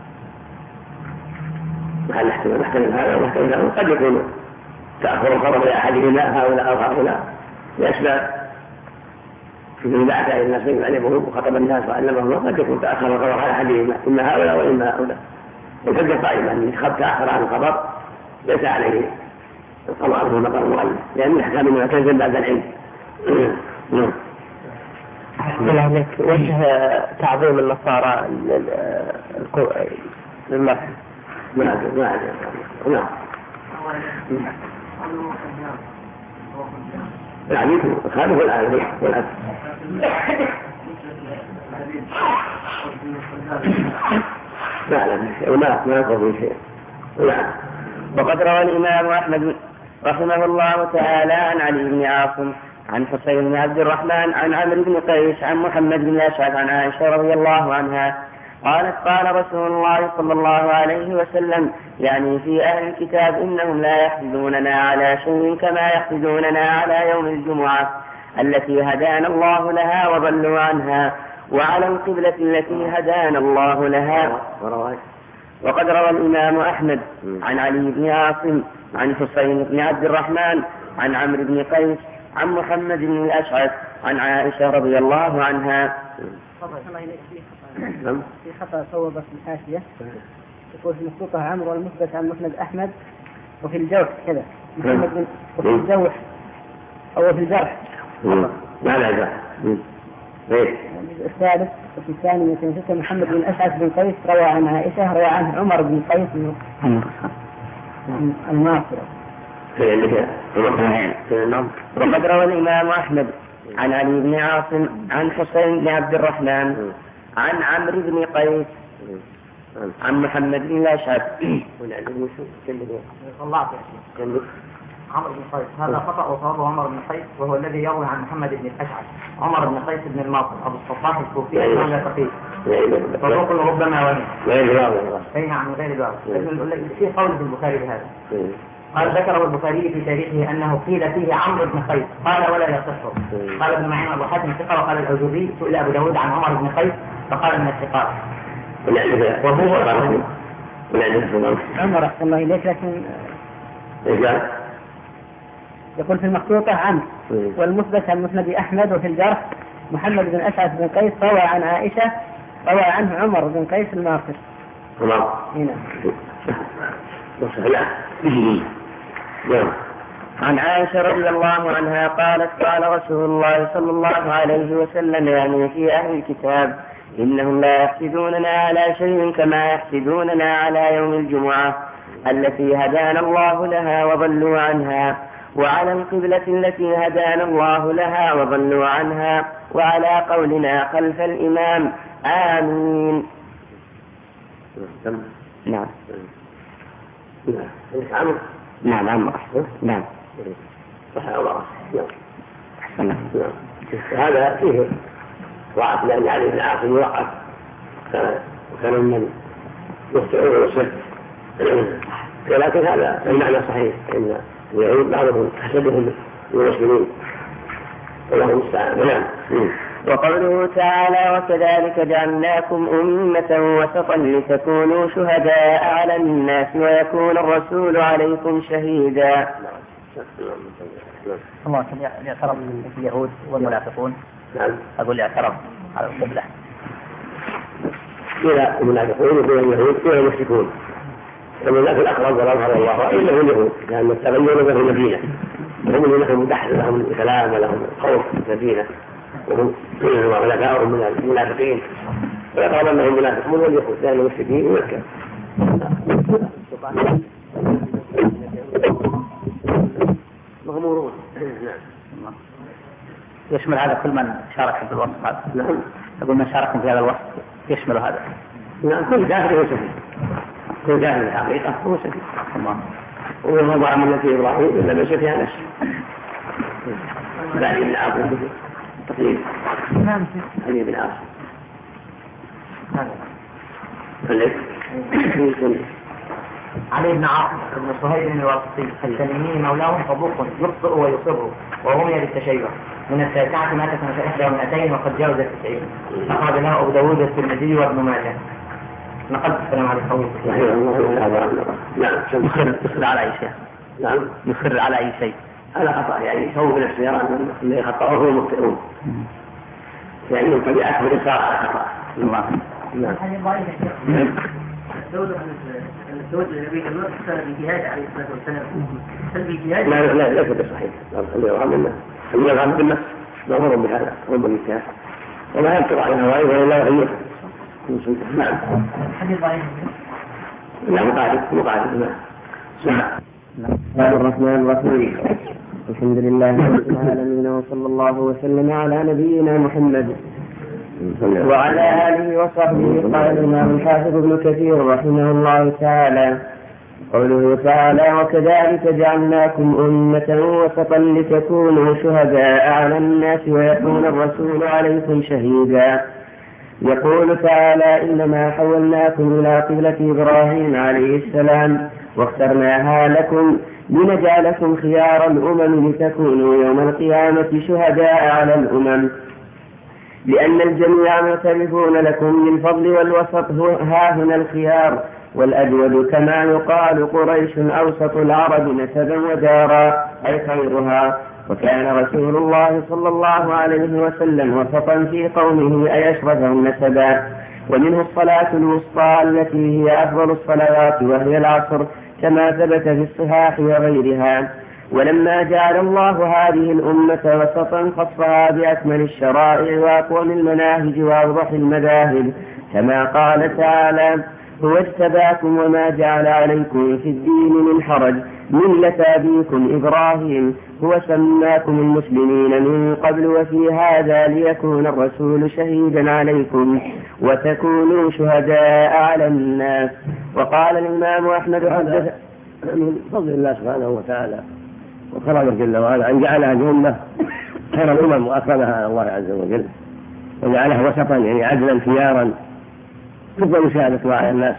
نحتمل هذا ونحتمل هذا. قد يكون تأخر الخبر لأحدهما هؤلاء أو هؤلاء لأسباب في بعث إلى الناس يعلمهم وخطب الناس وعلمهم، قد يكون تأخر الخبر على أحدهما إما هؤلاء وإما هؤلاء، الحجة قائمة أن تأخر عن الخبر ليس عليه القضاء في مقام المؤلف لأن الأحكام منها تنزل بعد العلم. نعم. وجه تعظيم النصارى للمسح. نعم. يعني خالف الآن والأسف. ما يقضي شيء. وقد روى الإمام أحمد رحمه الله تعالى عن علي بن عاصم عن حسين بن عبد الرحمن عن عمرو بن قيس عن محمد بن الأشعث عن عائشة رضي الله عنها قالت قال رسول الله صلى الله عليه وسلم يعني في أهل الكتاب إنهم لا يحسدوننا على شيء كما يحسدوننا على يوم الجمعة التي هدانا الله لها وضلوا عنها وعلى القبلة التي هدانا الله لها. وقد روى الإمام أحمد عن علي بن عاصم عن حسين بن عبد الرحمن عن عمرو بن قيس عن محمد بن الأشعث عن عائشة رضي الله عنها. في خطأ صوب في الحاشية يقول في مخطوطة عمرو والمثبت عن مسند أحمد وفي الجوح كذا محمد بن وفي الجوح أو في الجرح الثالث وفي الثاني محمد بن أشعث بن قيس روى عن عائشة روى عنه عمر بن قيس الناصر. وقد روى الإمام أحمد عن علي بن عاصم عن حسين بن عبد الرحمن عن عمرو بن قيس عن محمد بن الأشعث. عمرو بن قيس هذا خطأ وصوابه عمر بن قيس وهو الذي يروي عن محمد بن الأشعث. عمر بن قيس بن الماطر أبو الصفاح الكوفي لا تقيس صدوق ربما وهم عن غير ذلك. لكن في قول في البخاري بهذا قال ذكره البخاري في تاريخه أنه قيل فيه عمرو بن قيس قال ولا يصح. قال ابن معين أبو حاتم ثقة وقال الأوزري سئل أبو داود عن عمر بن قيس فقال من الثقات وهو عمر أحسن الله إليك. لكن يقول في المخطوطة عمرو والمثبت عن مسند أحمد وفي الجرح محمد بن أشعث بن قيس روى عن عائشة روى عنه عمر بن قيس الناصر. عن عائشة رضي الله عنها قالت قال رسول الله صلى الله عليه وسلم يعني في أهل الكتاب إنهم لا يحسدوننا على شيء كما يحسدوننا على يوم الجمعة التي هدانا الله لها وضلوا عنها وعلى القبلة التي هدانا الله لها وضلوا عنها وعلى قولنا خلف الإمام آمين. نعم. هذا فيه ضعف لأن علي بن عاصم يوقف وكان من يخطئون ويصف ولكن هذا المعنى صحيح ان اليهود بعضهم حسبهم المسلمين والله المستعان. وقوله تعالى وكذلك جعلناكم أمة وسطا لتكونوا شهداء على الناس ويكون الرسول عليكم شهيدا. الله يعترض اليهود والمنافقون. أقول اعترض على القبلة إلى المنافقون وإلى اليهود وإلى المشركون. المنافق الأقرب والأظهر الله إنه اليهود لأن التغير له المدينة وهم اللي لهم دحر لهم الكلام ولهم خوف في المدينة وهم خلفاء من المنافقين ويقال أنهم منافقون واليهود لأن المشركين مكة. مغمورون. يشمل هذا كل من شارك في الوصف هذا. نعم. أقول من شارك في هذا الوصف يشمل هذا. نعم كل جاهل هو سفيه. كل جاهل الحقيقة هو سفيه. وهو ضع من نبي إبراهيم إلا من سفيه نفسه. بعد بن عاصم تقريبا. نعم. علي بن عاصم. علي بن عاصم بن صهيب الواسطي التميمي مولاه صدوق يخطئ ويصر ورمي بالتشيع من التاسعة مات سنة 1200 وقد جاوز 90. أخرج له أبو داود الترمذي وابن ماجه. نقلت السلام على القوي. نعم. يصر على أي شيء. نعم. يصر على أي شيء. على خطأ يعني سووا بنفسه يرى أن اللي خطأوه هم مخطئون. يعني طبيعته بالإصرار على خطأ. الله. نعم. الزوج النبي المرء كان بالجهاد عليه الصلاة والسلام. هل بالجهاد؟ لا ليس بصحيح. خليه يرغب الناس. خليه يرغب بالنفس. مأمور بهذا. رب النكاح. وما ينطق عن هواه ولا يغيره. نعم. حديث ضعيف. لا مقاعد. نعم. الرحمن الرحيم. الحمد لله رب العالمين وصلى الله وسلم على نبينا محمد وعلى آله وصحبه. قال الإمام الحافظ ابن كثير رحمه الله تعالى قوله تعالى وكذلك جعلناكم أمة وسطا لتكونوا شهداء على الناس ويكون الرسول عليكم شهيدا. يقول تعالى إنما حولناكم إلى قبلة إبراهيم عليه السلام واخترناها لكم لنجعلكم خيار الأمم لتكونوا يوم القيامة شهداء على الأمم لأن الجميع مختلفون لكم بالفضل والوسط ها هنا الخيار والأجود كما يقال قريش أوسط العرب نسبا ودارا أي خيرها. وكان رسول الله صلى الله عليه وسلم وسطا في قومه أي أشرفهم نسبا. ومنه الصلاة الوسطى التي هي أفضل الصلوات وهي العصر كما ثبت في الصحاح وغيرها. ولما جعل الله هذه الأمة وسطا خصها بأكمل الشرائع وأقوم المناهج وأوضح المذاهب كما قال تعالى هو اجتباكم وما جعل عليكم في الدين من حرج ملة أبيكم إبراهيم هو سماكم المسلمين من قبل وفي هذا ليكون الرسول شهيدا عليكم وتكونوا شهداء على الناس. وقال الإمام أحمد حدث من فضل الله سبحانه وتعالى وكرمه جل وعلا أن جعلها الأمة خير الأمم وأكرمها على الله عز وجل وجعلها وسطا يعني عدلا خيارا تقبل شهادتها على الناس.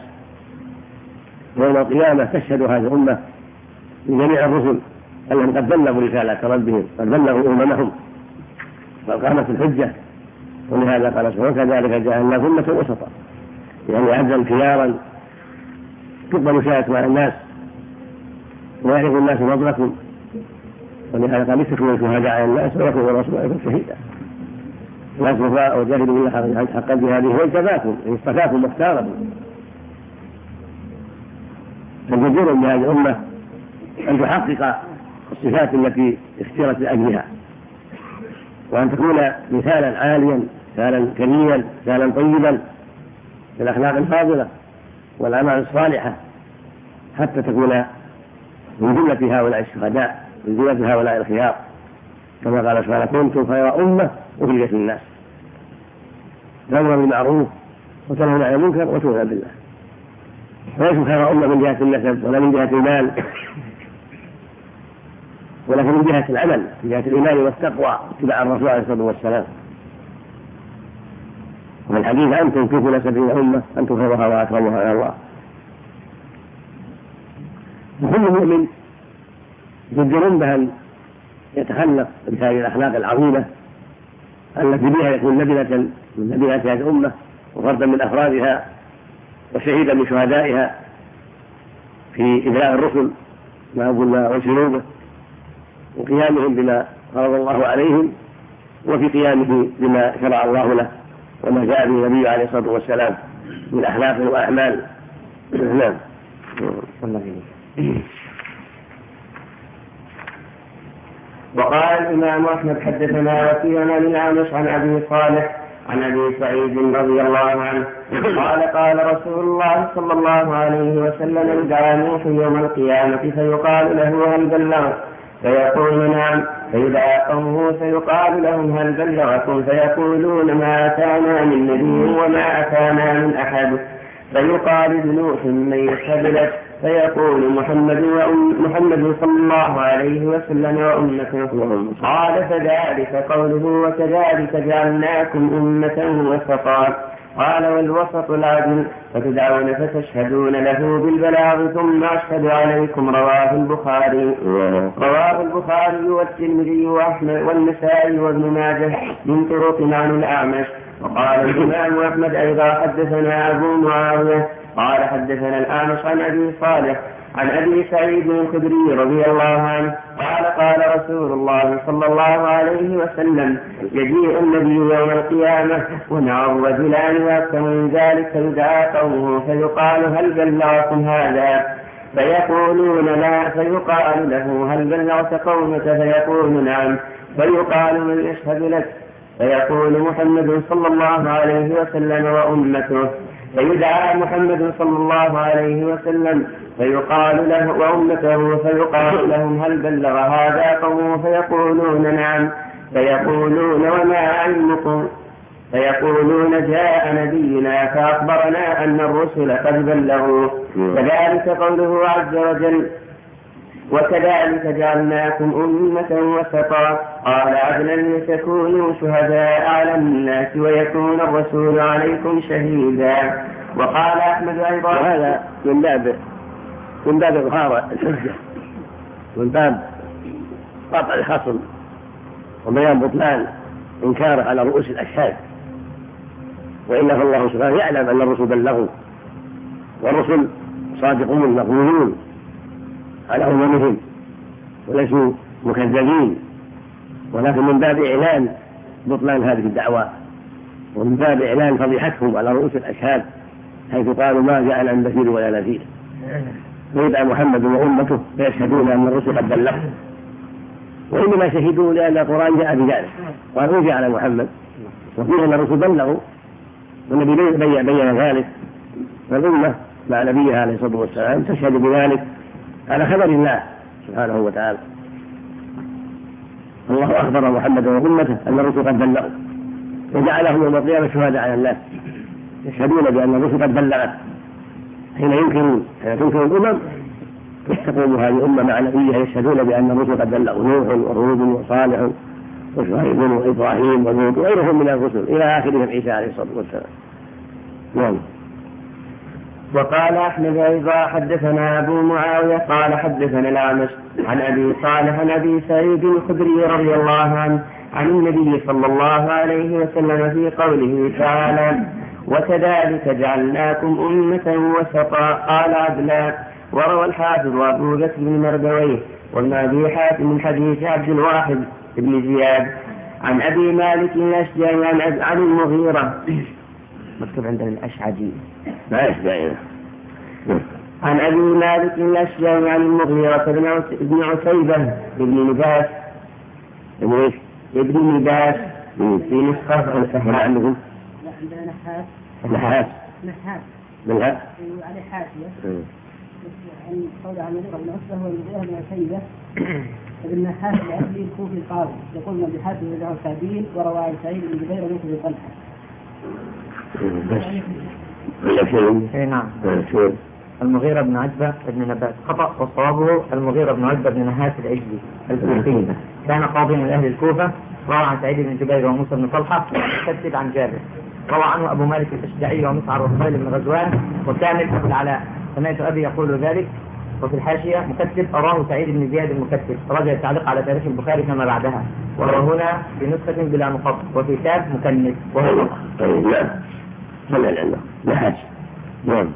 يوم القيامة تشهد هذه الأمة لجميع الرسل أنهم قد بلغوا رسالة ربهم قد بلغوا أممهم فقامت الحجة. ولهذا قال سبحانه وكذلك جعلناكم أمة وسطا يعني عدلا خيارا تقبل شهادتها على الناس ويعرف الناس فضلكم. ولهذا قال لتكونوا شهداء على الناس ويكون الرسول عليكم شهيدا. لا صفاء وجاهدوا بالله حق جهاده واجتباكم يعني اصطفاكم واختاركم. فالجدير بهذه الأمة أن تحقق الصفات التي اختيرت لأجلها وأن تكون مثالا عاليا مثالا كريما مثالا طيبا بالأخلاق الفاضلة والأعمال الصالحة حتى تكون من جملة هؤلاء الشهداء من جملة هؤلاء الخيار كما قال سبحانه كنتم خير أمة أخرجت للناس تأمرون بالمعروف وتنهون عن المنكر وتؤمنون بالله. وليسوا خير أمة من جهة النسب ولا من جهة المال ولكن من جهة العمل من جهة الإيمان والتقوى اتباع الرسول عليه الصلاة والسلام. وفي الحديث أنتم كيف نسب الأمة أنتم خيرها وأكرمها على الله. وكل مؤمن يجدر بأن يتخلق بهذه الأخلاق العظيمة التي بها يكون لبنة من لبنات هذه الأمة وفردا من أفرادها وشهيدا من شهدائها في إبلاغ الرسل ما قلنا ويسيرون به وقيامهم بما فرض الله عليهم وفي قيامه بما شرع الله له وما جاء به النبي عليه الصلاة والسلام من أخلاق وأعمال. نعم. وقال الإمام أحمد حدثنا وكيع عن الأعمش عن أبي صالح عن أبي سعيد رضي الله عنه قال قال رسول الله صلى الله عليه وسلم يدعى نوح يوم القيامة فيقال له هل بلغت فيقول نعم فيدعى قومه فيقال لهم هل بلغكم فيقولون ما أتانا من نبي وما أتانا من أحد فيقال لنوح من يشهد لك فيقول محمد صلى الله عليه وسلم وأمته. قال فذلك قوله وكذلك جعلناكم أمة وسطا. قال والوسط العدل فتدعون فتشهدون له بالبلاغ ثم أشهد عليكم. رواه البخاري والترمذي وأحمد والنسائي وابن ماجه من طرق عن الأعمش. وقال الإمام أحمد أيضا حدثنا أبو معاوية قال حدثنا الأعمش عن أبي صالح عن أبي سعيد الخدري رضي الله عنه قال رسول الله صلى الله عليه وسلم: يجيء النبي يوم القيامة ومعه رجلان وأكثر من ذلك فيدعى قومه فيقال: هل بلغكم هذا؟ فيقولون لا. فيقال له: هل بلغت قومك؟ فيقول: نعم. فيقال: من يشهد لك؟ فيقول: محمد صلى الله عليه وسلم وأمته. فيدعى محمد صلى الله عليه وسلم فيقال له وأمته، فيقال لهم: هل بلغ هذا قومه؟ فيقولون: نعم. فيقولون: وما علمكم؟ فيقولون: جاء نبينا فأخبرنا أن الرسل قد بلغوا. كذلك قوله عز وجل: وكذلك جعلناكم أمة وسطا قال: عدلا لتكونوا شهداء على الناس ويكون الرسول عليكم شهيدا. وقال أحمد أيضا: وهذا من باب إظهار الحجة، من باب قطع الخصم وبيان بطلان إنكاره على رؤوس الأشهاد. وإلا فالله سبحانه يعلم أن الرسل بلغوا، والرسل صادقون مقبولون على أممهم وليسوا مكذبين، ولكن من باب إعلان بطلان هذه الدعوة ومن باب إعلان فضيحتهم على رؤوس الأشهاد حيث قالوا: ما جاءنا من بشير ولا نذير. ويدعى محمد وأمته فيشهدون أن الرسل قد بلغوا، وإنما شهدوا لأن القرآن جاء بذلك وقال: أوحي على محمد، وقيل أن الرسل بلغوا والنبي بين ذلك، فالأمة مع نبيها عليه الصلاة والسلام تشهد بذلك على خبر الله سبحانه وتعالى. الله أخبر محمد وأمته أن الرسل قد بلغوا، وجعلهم يوم القيامة شهداء على الناس يشهدون بأن الرسل قد بلغت. حين تنكر الأمم تقوم هذه الأمة مع نبيها يشهدون بأن الرسل قد بلغوا: نوح وهود وصالح وشعيب وإبراهيم ولوط وغيرهم من الرسل إلى آخرهم عيسى عليه الصلاة والسلام. نعم. وقال أحمد أيضا: حدثنا أبو معاوية قال حدثنا الأعمش عن أبي صالح عن أبي سعيد الخدري رضي الله عنه عن النبي صلى الله عليه وسلم في قوله تعالى: وكذلك جعلناكم أمة وسطا قال: عدلا. وروى الحافظ أبو بكر بن مردويه وابن أبي حاتم من حديث عبد الواحد بن زياد عن أبي مالك الأشجعي عن المغيرة، مكتوب عندنا الأشعجي لا يشجعي، عن أبي مالك الأشجعي عن المغيرة بن عتيبة بن نباس ابن نباس في نسخة السهل عندكم نحاس عليه حاشية عن قول عن المغيرة بن عتبة والمغيرة بن عتيبة ابن نحاس العبدي الكوفي القاضي يقول: من بحاتم بن عتابين وروى عن سعيد بن جبير ومثل طلحة. نعم. المغيرة بن عتبة بن نبات خطأ، وصوابه المغيرة بن عتبة بن نحاس العجلي الكوفي، كان قاضيا من أهل الكوفة، روى عن سعيد بن جبير وموسى بن طلحة وكتب عن جابر، روى عنه أبو مالك الأشجعي ومسعر وفضيل بن غزوان وكامل أبو العلاء. سمعت أبي يقول ذلك. وفي الحاشية مكتب: أراه سعيد بن زياد المكتب، راجع التعليق على تاريخ البخاري كما بعدها، وهو هنا بنسخة بلا نقط، وفي كتاب مكنس وهو لا صلى الله نحاس. نعم.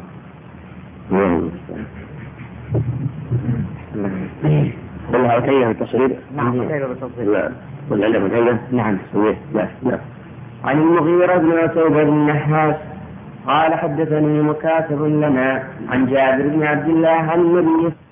والله عتيبة بالتصريف. نعم عتيبة بالتصريف. لا والعلم عتيبة. نعم. لا. عن المغيرة بن عتيبة بن نحاس قال: حدثني مكاتب لنا عن جابر بن عبد الله عن النبي